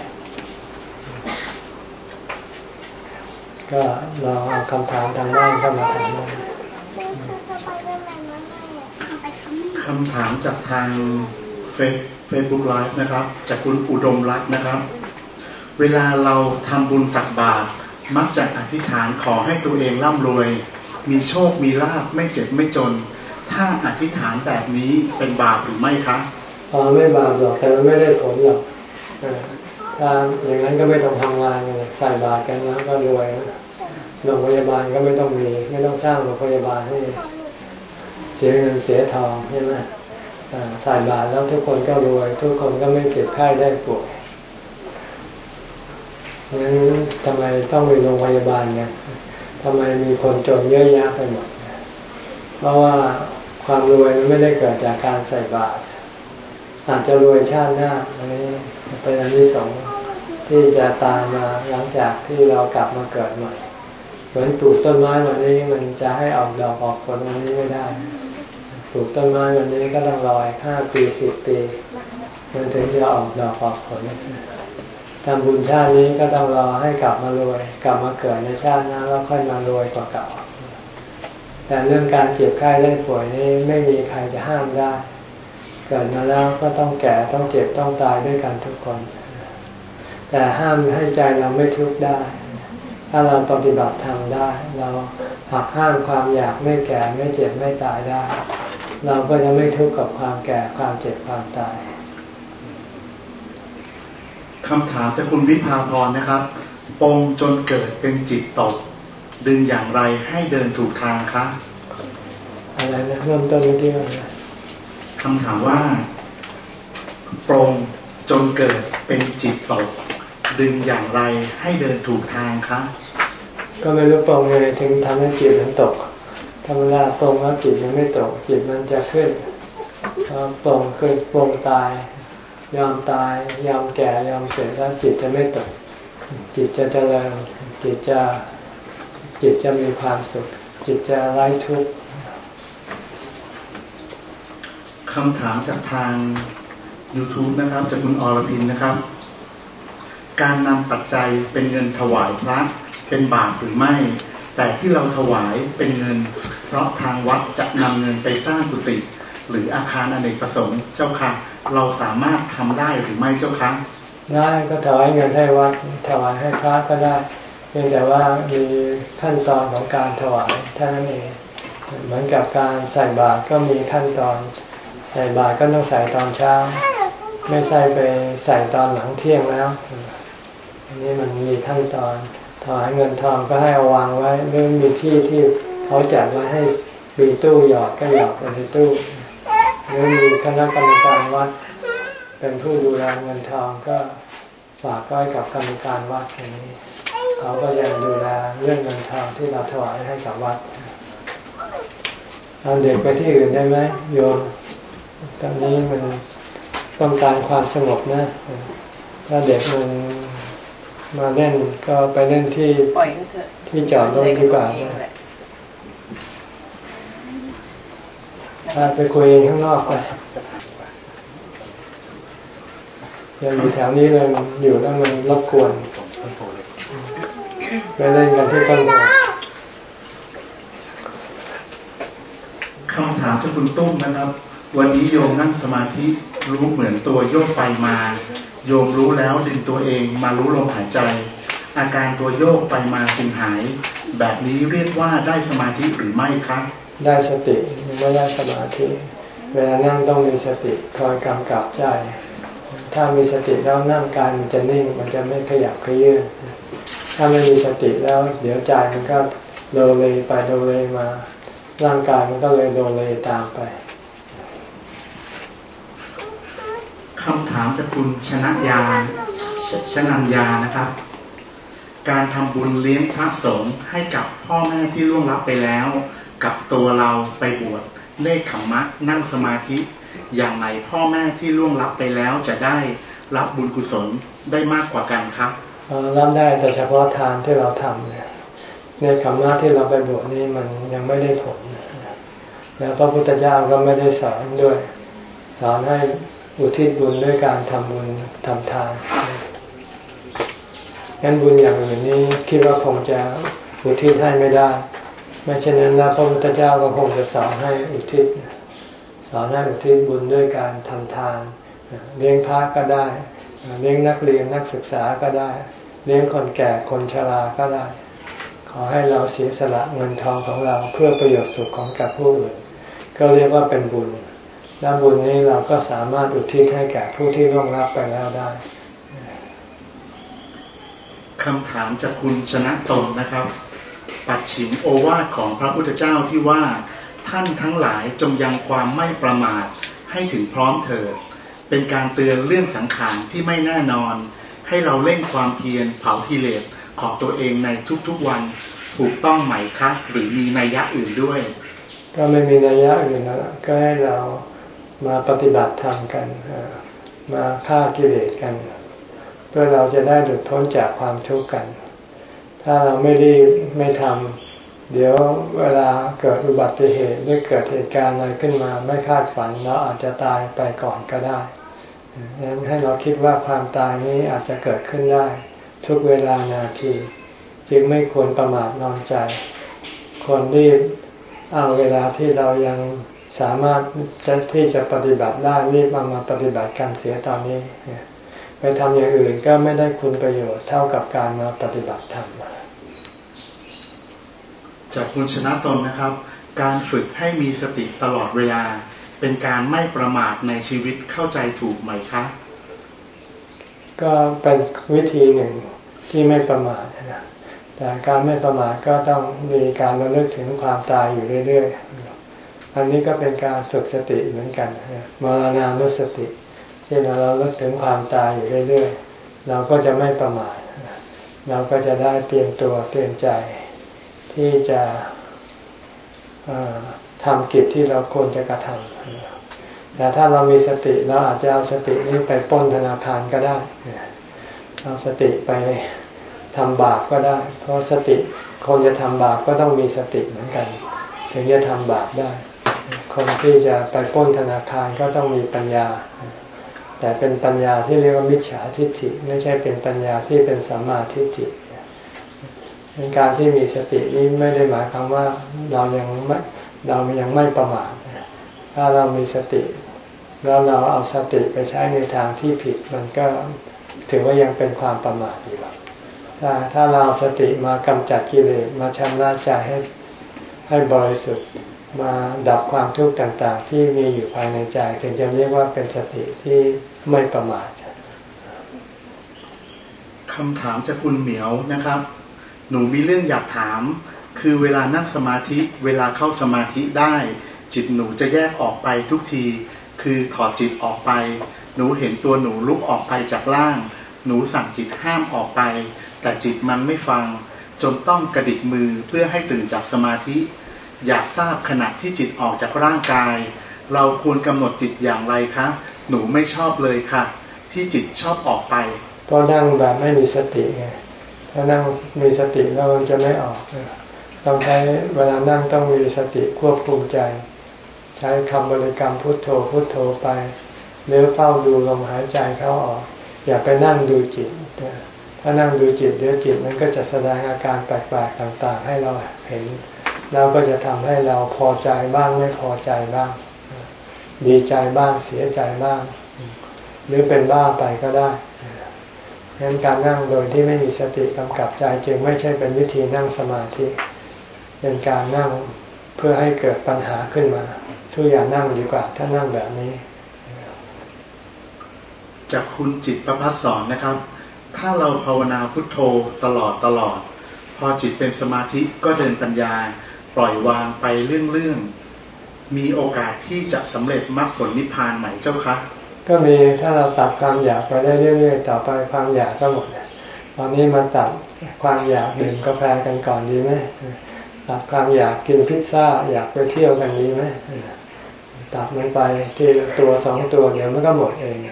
ก็ลองเอาคำถามทางบ้านเข้ามาถามได้คำถามจากทางเฟซเฟซบุ๊กไลฟ์นะครับจากคุณอุดมรัตน์นะครับเวลาเราทำบุญตักบาตรมักจะอธิษฐานขอให้ตัวเองร่ำรวยมีโชคมีลาภไม่เจ็บไม่จนถ้าอธิษฐานแบบนี้เป็นบาปหรือไม่ครับอ๋อไม่บาปหรอกแต่มันไม่ได้ผลหรอกถ้าอย่างนั้นก็ไม่ต้องทำงานเลยใส่บาตรกันแล้วก็รวยโรงพยาบาลก็ไม่ต้องมีไม่ต้องสร้างโรงพยาบาลให้เสียเงินเสียทองใช่ไหมใส่บาตรแล้วทุกคนก็รวยทุกคนก็ไม่เจ็บไข้ได้ป่วยงั้นทำไมต้องมีโรงพยาบาลเนี่ยทำไมมีคนจนเยอะแยะไปหมดเพราะว่าความรวยมันไม่ได้เกิดจากการใส่บาตรอาจจะรวยชาติหน้าอันนี้เป็นอันที่สองที่จะตามมาหลังจากที่เรากลับมาเกิดใหม่เหมือนปลูกต้นไม้วันนี้มันจะให้ออกดอกออกผลวันนี้ไม่ได้ปลูกต้นไม้วันนี้ก็ต้องรอห้าปีสิบปีมันถึงจะออกดอกออกผลทำบุญชาตินี้ก็ต้องรอให้กลับมารวยกลับมาเกิดในชาติหน้าแล้วค่อยมารวยกว่าเก่าแต่เรื่องการเจ็บไข้ได้ป่วยนี้ไม่มีใครจะห้ามได้เกิดมาแล้วก็ต้องแก่ต้องเจ็บต้องตายด้วยกันทุกคนแต่ห้ามให้ใจเราไม่ทุกข์ได้ถ้าเราปฏิบัติธรรมได้เราหักห้ามความอยากไม่แก่ไม่เจ็บไม่ตายได้เราก็จะไม่ทุกข์กับความแก่ความเจ็บความตายคำถามจากคุณวิภาพรนะครับปองจนเกิดเป็นจิตตกดึงอย่างไรให้เดินถูกทางคะอะไรนะเริ่มต้นเมื่อกี้ว่าคำถามว่าปรงจนเกิดเป็นจิตตกดึงอย่างไรให้เดินถูกทางคะก็ไม่รู้ปรงยังไงถึงทำให้จิตมันตกธรรมดาปรงแล้วจิตมันไม่ตกจิตมันจะขึ้นพอปรงขึ้นปรงตายยอมตายยอมแก่ยอมเสร็จแล้วจิตจะไม่ตกจิตจะเจริญจิตจะจิตจะมีความสุขจิตจะไร้ทุกข์คำถามจากทาง YouTube นะครับจากคุณอรพินนะครับการนำปัจจัยเป็นเงินถวายพระเป็นบาปหรือไม่แต่ที่เราถวายเป็นเงินเพราะทางวัดจะนำเงินไปสร้างกุฏิหรืออาคารอเนกประสงค์เจ้าค่ะเราสามารถทำได้หรือไม่เจ้าคะได้ก็ถวายเงินให้วัดถวายให้พระก็ได้เพียงแต่ว่ามีขั้นตอนของการถวายเท่านั้นเองเหมือนกับการใส่บาตรก็มีขั้นตอนใส่บาตรก็ต้องใส่ตอนเช้าไม่ใส่ไปใส่ตอนหลังเที่ยงแล้วอันนี้มันมีขั้นตอนถวายเงินทองก็ให้เอาวางไว้หรือมีที่ที่เขาจัดไว้ให้มีตู้หยอดก็หยอดในตู้หรือมีคณะกรรมการวัดเป็นผู้ดูแลเงินทองก็ฝากไว้กับกรรมการวัดอย่างนี้เขาก็ยังดูแลเรื่องเงินทองที่เราถวายให้กับวัดเอาเด็กไปที่อื่นได้ไหมโยมตอนนี้มันต้องการความสงบนะถ้าเด็กมันมาเล่นก็ไปเล่นที่ที่จอดรถดีกว่าถ้าไปคุยข้างนอกไปยังอยู่แถวนี้เลยอยู่แล้วมันรบกวนไปเล่นกันที่ต้นไม้คำถามจากคุณตุ้มนะครับวันนี้โยมนั่งสมาธิรู้เหมือนตัวโยกไปมาโยมรู้แล้วดึงตัวเองมารู้ลมหายใจอาการตัวโยกไปมาจึงหายแบบนี้เรียกว่าได้สมาธิหรือไม่ครับได้สติไม่ได้สมาธิเวลานั่งต้องมีสติคอยกำกับใจถ้ามีสติแล้วนั่งกายมันจะนิ่งมันจะไม่ขยับเขยื้อนถ้าไม่มีสติแล้วเดี๋ยวใจมันก็โลเลไปโลเลมาร่างกายมันก็เลยโลเลตามไปคำถามจากคุณชนะยาชนัญญานะครับการทำบุญเลี้ยงพระสงฆ์ให้กับพ่อแม่ที่ล่วงลับไปแล้วกับตัวเราไปบวชเนกขัมมะนั่งสมาธิอย่างไรพ่อแม่ที่ล่วงลับไปแล้วจะได้รับบุญกุศลได้มากกว่ากันครับรับได้แต่เฉพาะทานที่เราทำเนี่ยในขัมมะที่เราไปบวชนี่มันยังไม่ได้ผลแล้วพระพุทธเจ้าก็ไม่ได้สอนด้วยสอนให้อุทิศบุญด้วยการทำบุญทำทานงั้นบุญอย่างอื่นนี้คิดว่าคงจะอุทิศให้ไม่ได้ไม่เช่นนั้นแล้วพระพุทธเจ้าก็คงจะสอนให้อุทิศสอนให้อุทิศบุญด้วยการทำทานเลี้ยงพระก็ได้เลี้ยงนักเรียนนักศึกษาก็ได้เลี้ยงคนแก่คนชราก็ได้ขอให้เราเสียสละเงินทองของเราเพื่อประโยชน์สุขของกับผู้อื่นก็เรียกว่าเป็นบุญและบุญนี้เราก็สามารถอุทิศให้แก่ผู้ที่ล่วงลับไปแล้วได้คำถามจากคุณชนะตนนะครับปัจฉิมโอวาทของพระพุทธเจ้าที่ว่าท่านทั้งหลายจงยังความไม่ประมาทให้ถึงพร้อมเถิดเป็นการเตือนเรื่องสังขารที่ไม่แน่นอนให้เราเร่งความเพียรเผากิเลสของตัวเองในทุกๆวันถูกต้องไหมคะหรือมีนัยยะอื่นด้วยก็ไม่มีนัยยะอื่นนะก็ให้เรามาปฏิบัติธรรมกันมาฆ่ากิเลสกันเพื่อเราจะได้หลุดพ้นจากความทุกข์กันถ้าเราไม่รีบไม่ทำเดี๋ยวเวลาเกิดอุบัติเหตุหรือเกิดเหตุการณ์อะไรขึ้นมาไม่คาดฝันเราอาจจะตายไปก่อนก็ได้ดังนั้นให้เราคิดว่าความตายนี้อาจจะเกิดขึ้นได้ทุกเวลานาทีจึงไม่ควรประมาทนอนใจควรรีบเอาเวลาที่เรายังสามารถจะที่จะปฏิบัติได้รีบเอามาปฏิบัติกันเสียตอนนี้ไปทำอย่างอื่นก็ไม่ได้คุณประโยชน์เท่ากับการมาปฏิบัติธรรมจากคุณชนะตนนะครับการฝึกให้มีสติตลอดเวลาเป็นการไม่ประมาทในชีวิตเข้าใจถูกไหมคะก็เป็นวิธีหนึ่งที่ไม่ประมาทนะแต่การไม่ประมาทก็ต้องมีการระลึกถึงความตายอยู่เรื่อยๆอันนี้ก็เป็นการฝึกสติเหมือนกันมรณานุสติที่เราระลึกถึงความตายอยู่เรื่อยๆเราก็จะไม่ประมาทเราก็จะได้เตรียมตัวเตรียมใจที่จะทำกิจที่เราควรจะกระทำแต่ถ้าเรามีสติเราอาจจะเอาสตินี้ไปปล้นธนาคารก็ได้เอาสติไปทำบาปก็ได้เพราะสติคนจะทำบาปก็ต้องมีสติเหมือนกันถึงจะทำบาปได้คนที่จะไปปล้นธนาคารก็ต้องมีปัญญาแต่เป็นปัญญาที่เรียกว่ามิจฉาทิฏฐิไม่ใช่เป็นปัญญาที่เป็นสัมมาทิฏฐิเป็นการที่มีสตินี้ไม่ได้หมายความว่าเรายังไม่เรายังไม่ประมาทถ้าเรามีสติแล้วเราเอาสติไปใช้ในทางที่ผิดมันก็ถือว่ายังเป็นความประมาทอยู่ถ้าถ้าเราเอาสติมากำจัดกิเลสมาชำระใจให้ให้บริสุทธิ์มาดับความทุกข์ต่างๆที่มีอยู่ภายในใจถึงจะเรียกว่าเป็นสติที่ไม่ประมาทคำถามจากคุณเหมียวนะครับหนูมีเรื่องอยากถามคือเวลานั่งสมาธิเวลาเข้าสมาธิได้จิตหนูจะแยกออกไปทุกทีคือถอดจิตออกไปหนูเห็นตัวหนูลุกออกไปจากร่างหนูสั่งจิตห้ามออกไปแต่จิตมันไม่ฟังจนต้องกระดิกมือเพื่อให้ตื่นจากสมาธิอยากทราบขณะที่จิตออกจากร่างกายเราควรกำหนดจิตอย่างไรคะหนูไม่ชอบเลยค่ะที่จิตชอบออกไปเพราะนั่งแบบไม่มีสติไงถ้านั่งมีสติแล้วมันจะไม่ออกต้องใช้เวลานั่งต้องมีสติควบคุมใจใช้คำบริกรรมพุทโธพุทโธไปหรือเฝ้าดูลมหายใจเข้าออกอย่าไปนั่งดูจิตถ้านั่งดูจิตเดี๋ยวจิตมันก็จะแสดงอาการแปลกๆต่างๆให้เราเห็นแล้วก็จะทำให้เราพอใจบ้างไม่พอใจบ้างดีใจบ้างเสียใจบ้างหรือเป็นบ้าไปก็ได้ดังนั้นการนั่งโดยที่ไม่มีสติกำกับใจจึงไม่ใช่เป็นวิธีนั่งสมาธิเป็นการนั่งเพื่อให้เกิดปัญหาขึ้นมาทุกอย่างนั่งดีกว่าถ้านั่งแบบนี้จากคุณจิตประภัสสรนะครับถ้าเราภาวนาพุทโธตลอดตลอดพอจิตเป็นสมาธิก็เดินปัญญาปล่อยวางไปเรื่องๆมีโอกาสที่จะสำเร็จมรรคผลนิพพานไหมเจ้าคะก็มีถ้าเราตัดความอยากไปได้เรื่อยๆต่อไปความอยากก็หมดตอนนี้มาตัดความอยากดื่มกาแฟกันก่อนดีไหมตัดความอยากกินพิซซ่าอยากไปเที่ยวกันดีไหมตัดมันไปทีละตัวสองตัวเดี๋ยวมันก็หมดเอง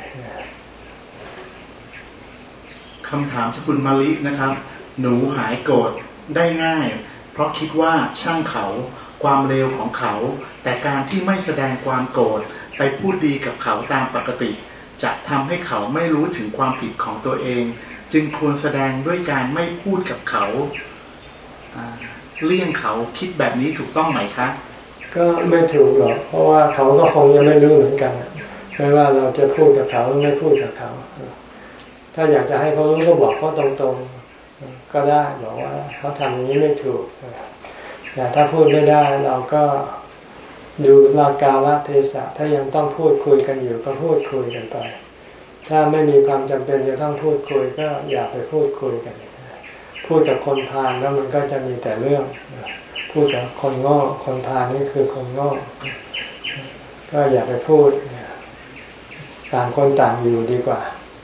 คำถามจากคุณมาลินะครับหนูหายโกรธได้ง่ายเพราะคิดว่าช่างเขาความเลวของเขาแต่การที่ไม่แสดงความโกรธไปพูดดีกับเขาตามปกติจะทำให้เขาไม่รู้ถึงความผิดของตัวเองจึงควรแสดงด้วยการไม่พูดกับเขาเลี่ยงเขาคิดแบบนี้ถูกต้องไหมคะก็ไม่ถูกหรอกเพราะว่าเขาก็คงยังไม่รู้เหมือนกันไม่ว่าเราจะพูดกับเขาหรือไม่พูดกับเขาถ้าอยากจะให้เขารู้ก็บอกเขาตรงๆก็ได้บอกว่าเขาทำอย่างนี้ไม่ถูกแต่ถ้าพูดไม่ได้เราก็ดูหลักกาลเทศะถ้ายังต้องพูดคุยกันอยู่ก็พูดคุยกันไปถ้าไม่มีความจำเป็นจะต้องพูดคุยก็อย่าไปพูดคุยกันพูดกับคนพาลแล้วมันก็จะมีแต่เรื่องพูดกับคนโง่คนพาลนี่คือคนโง่ก็อย่าไปพูดต่างคนต่างอยู่ดีกว่า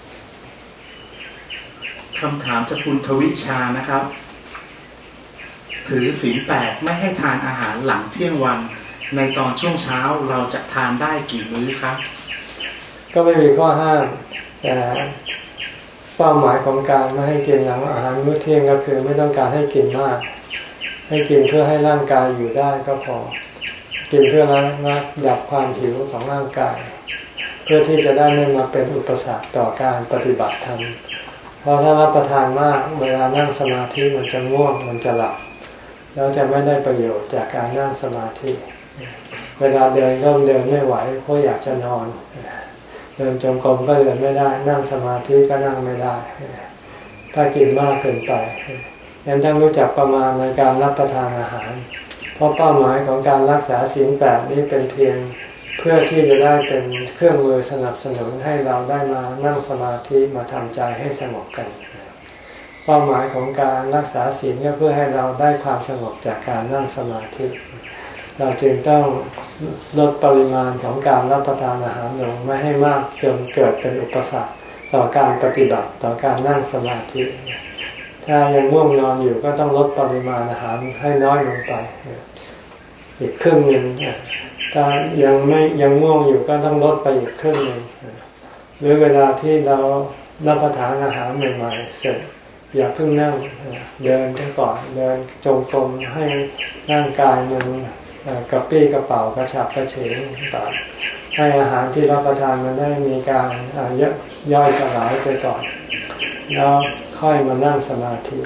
คำถามจากคุณทวิชานะครับถือศีลแปดไม่ให้ทานอาหารหลังเที่ยงวันในตอนช่วงเช้าเราจะทานได้กี่มื้อครับก็ไม่มีข้อห้ามแต่เป้าหมายของการไม่ให้กินหลังอาหารมื้อเที่ยงก็คือไม่ต้องการให้กินมากให้กินเพื่อให้ร่างกายอยู่ได้ก็พอกินเพื่อระงับดับความหิวของร่างกายเพื่อที่จะได้ไม่มาเป็นอุปสรรคต่อการปฏิบัติธรรมเพราะถ้ารับประทานมากเวลานั่งสมาธิมันจะง่วงมันจะหลับแล้วจะไม่ได้ประโยชน์จากการนั่งสมาธิเวลาเดินก็เดินไม่ไหวเพราะอยากจะนอนเดินจงกรมก็เดินไม่ได้นั่งสมาธิก็นั่งไม่ได้ถ้ากินมากเกินไปยังต้องรู้จักประมาณในการรับประทานอาหารเพราะเป้าหมายของการรักษาศีลแปดนี้เป็นเพียงเพื่อที่จะได้เป็นเครื่องมือสนับสนุนให้เราได้มานั่งสมาธิมาทำใจให้สงบกันเป้าหมายของการรักษาศีลก็เพื่อให้เราได้ความสงบจากการนั่งสมาธิเราจึงต้องลดปริมาณของการรับประทานอาหารลงไม่ให้มากจนเกิดเป็นอุปสรรคต่อการปฏิบัติต่อการนั่งสมาธิถ้ายังง่วงนอนอยู่ก็ต้องลดปริมาณอาหารให้น้อยลงไปอีกครึ่งหนึ่งถ้ายังไม่ยังง่วงอยู่ก็ต้องลดไปอีกครึ่งหนึ่งหรือเวลาที่เรารับประทานอาหารใหม่ๆเสร็จอย่าเพิ่งนั่งเดินไปก่อนเดินจงกรมให้ร่างกายมันกระปี้กระเป๋ากระฉับกระเฉงก่อนให้อาหารที่รับประทานมันได้มีการย่อยสลายไปก่อนแล้วค่อยมานั่งสมาธิ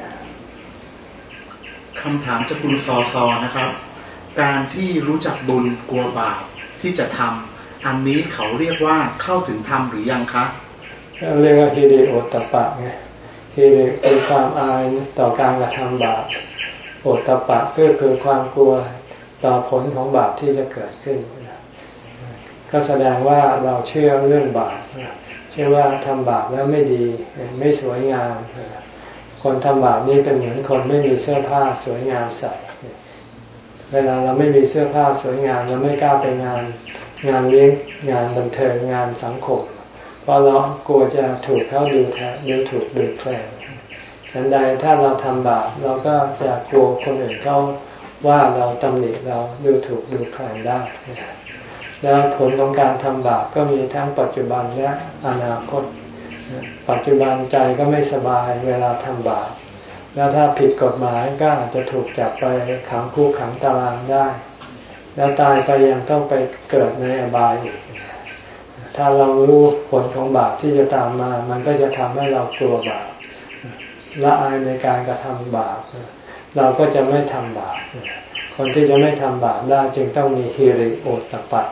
คำถามจากคุณซอซอนะครับการที่รู้จักบุญกลัวบาปที่จะทำอันนี้เขาเรียกว่าเข้าถึงธรรมหรือยังคะเรียกว่าฮิริโอตตัปปะไงฮิริคือความอายต่อการกระทำบาปโอตตัปปะก็คือความกลัวต่อผลของบาปที่จะเกิดขึ้นก็แสดงว่าเราเชื่อเรื่องบาปเชื่อว่าทำบาปแล้วไม่ดีไม่สวยงามคนทำบาปนี่เป็นเหมือนคนไม่มีเสื้อผ้าสวยงามใส่เวลาเราไม่มีเสื้อผ้าสวยงามเราไม่กล้าไปงานงานเลี้ยงงานบันเทิงงานสังคมเพราะเรากลัวจะถูกเขาดูแทนดูถูกดูแคลนฉันใดถ้าเราทำบาปเราก็จะกลัวคนอื่นเขาว่าเราตำหนิเราดูถูกดูแคลนได้แล้วผลของการทำบาปก็มีทั้งปัจจุบันและอนาคตปัจจุบันใจก็ไม่สบายเวลาทำบาปแล้วถ้าผิดกฎหมายก็อาจจะถูกจับไปขังคุกขังตารางได้แล้วตายไปยังต้องไปเกิดในอบายอีกถ้าเรารู้ผลของบาปที่จะตามมามันก็จะทำให้เรากลัวบาปละอายในการกระทำบาปเราก็จะไม่ทำบาปคนที่จะไม่ทำบาปได้จึงต้องมีฮิริโอตตัปปะ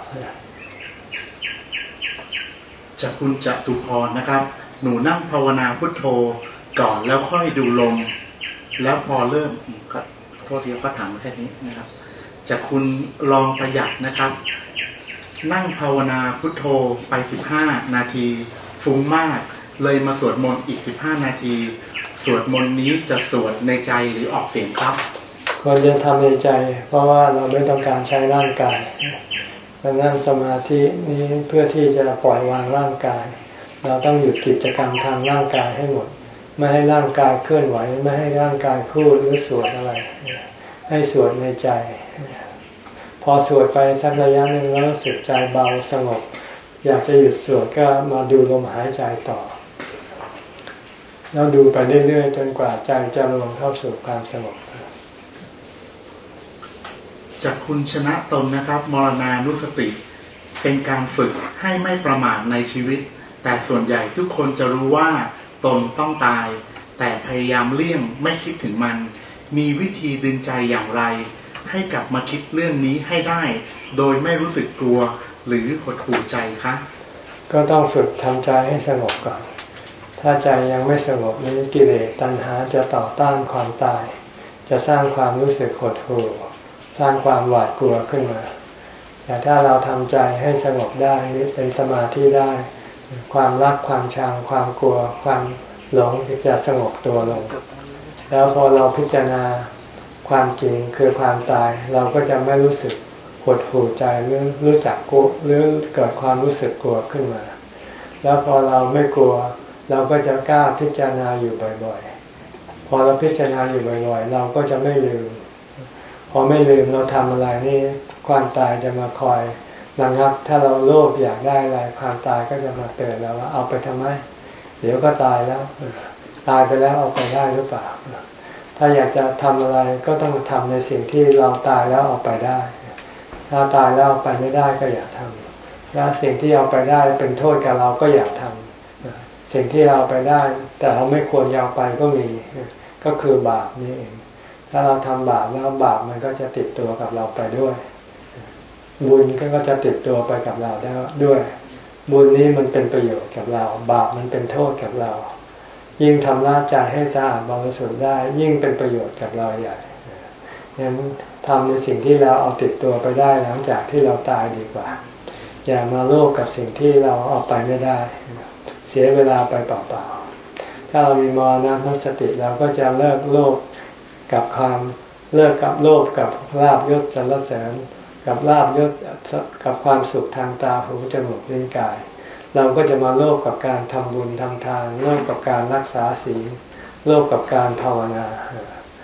จากคุณจตุพรนะครับหนูนั่งภาวนาพุทโธก่อนแล้วค่อยดูลมแล้วพอเริ่มก็โทษทีก็ถามแค่นี้นะครับจากคุณลองประหยัดนะครับนั่งภาวนาพุทโธไปสิบห้านาทีฟุ้งมากเลยมาสวดมนต์อีกสิบห้านาทีสวดมนต์นี้จะสวดในใจหรือออกเสียงครับควรจะทำในใจเพราะว่าเราไม่ต้องการใช้ร่างกายเรานั่งสมาธินี้เพื่อที่จะปล่อยวางร่างกายเราต้องหยุดกิจกรรมทางร่างกายให้หมดไม่ให้ร่างกายเคลื่อนไหวไม่ให้ร่างกายพูดหรือสวดอะไรให้สวดในใจพอสวดไปสักระยะหนึ่งแล้วรู้สึกใจเบาสงบอยากจะหยุดสวดก็มาดูลมหายใจต่อแล้วดูไปเรื่อยๆจนกว่าใจจะรวมเข้าสู่ความสงบจากคุณชนะตนนะครับมรณานุสติเป็นการฝึกให้ไม่ประมาทในชีวิตแต่ส่วนใหญ่ทุกคนจะรู้ว่าตนต้องตายแต่พยายามเลี่ยงไม่คิดถึงมันมีวิธีดึงใจอย่างไรให้กลับมาคิดเรื่องนี้ให้ได้โดยไม่รู้สึกกลัวหรือหดหู่ใจคะก็ต้องฝึกทำใจให้สงบก่อนถ้าใจยังไม่สงบนี้กิเลสตัณหาจะต่อต้านความตายจะสร้างความรู้สึกหดหู่สร้างความหวาดกลัวขึ้นมาแต่ถ้าเราทำใจให้สงบได้นี่เป็นสมาธิได้ความรักความชังความกลัวความหลงจะสงบตัวลงแล้วพอเราพิจารณาความจริงคือความตายเราก็จะไม่รู้สึกหดหู่ใจหรือรู้จักกลัวหรือเกิดความรู้สึกกลัวขึ้นมาแล้วพอเราไม่กลัวเราก็จะกล้าพิจารณาอยู่บ่อยๆพอเราพิจารณาอยู่บ่อยๆเราก็จะไม่ลืมพอไม่ลืมเราทำอะไรนี่ความตายจะมาคอยระงับถ้าเราโลภอยากได้อะไรความตายก็จะมาเตือนเราว่าเอาไปทำไมเดี๋ยวก็ตายแล้วตายไปแล้วเอาไปได้หรือเปล่าถ้าอยากจะทำอะไรก็ต้องทำในสิ่งที่เราตายแล้วเอาไปได้ถ้าตายแล้วเอาไปไม่ได้ก็อย่าทำและสิ่งที่เอาไปได้เป็นโทษกับเราก็อย่าทำสิ่งที่เราไปได้แต่เราไม่ควรเอาไปก็มีก็คือบาปนี่เองถ้าเราทำบาปแล้วบาปมันก็จะติดตัวกับเราไปด้วยบุญก็จะติดตัวไปกับเราได้ด้วยบุญนี้มันเป็นประโยชน์กับเราบาปมันเป็นโทษกับเรายิ่งทำละใจให้สะอาดบริสุทธิ์ได้ยิ่งเป็นประโยชน์กับเราใหญ่งั้นทำในสิ่งที่เราเอาติดตัวไปได้หลังจากที่เราตายดีกว่าอย่ามาโลภกับสิ่งที่เราเอาไปไม่ได้เสียเวลาไปเปล่าๆถ้าเรามีมรณะสติเราก็จะเลิกโลภกับความเลิกกับโลภกับลาภยศสรรเสริญกับลาภยศกับความสุขทางตาหูจมูกลิ้นกายเราก็จะมาโลภกับการทำบุญทำทานโลภกับการรักษาศีลโลภกับการภาวนา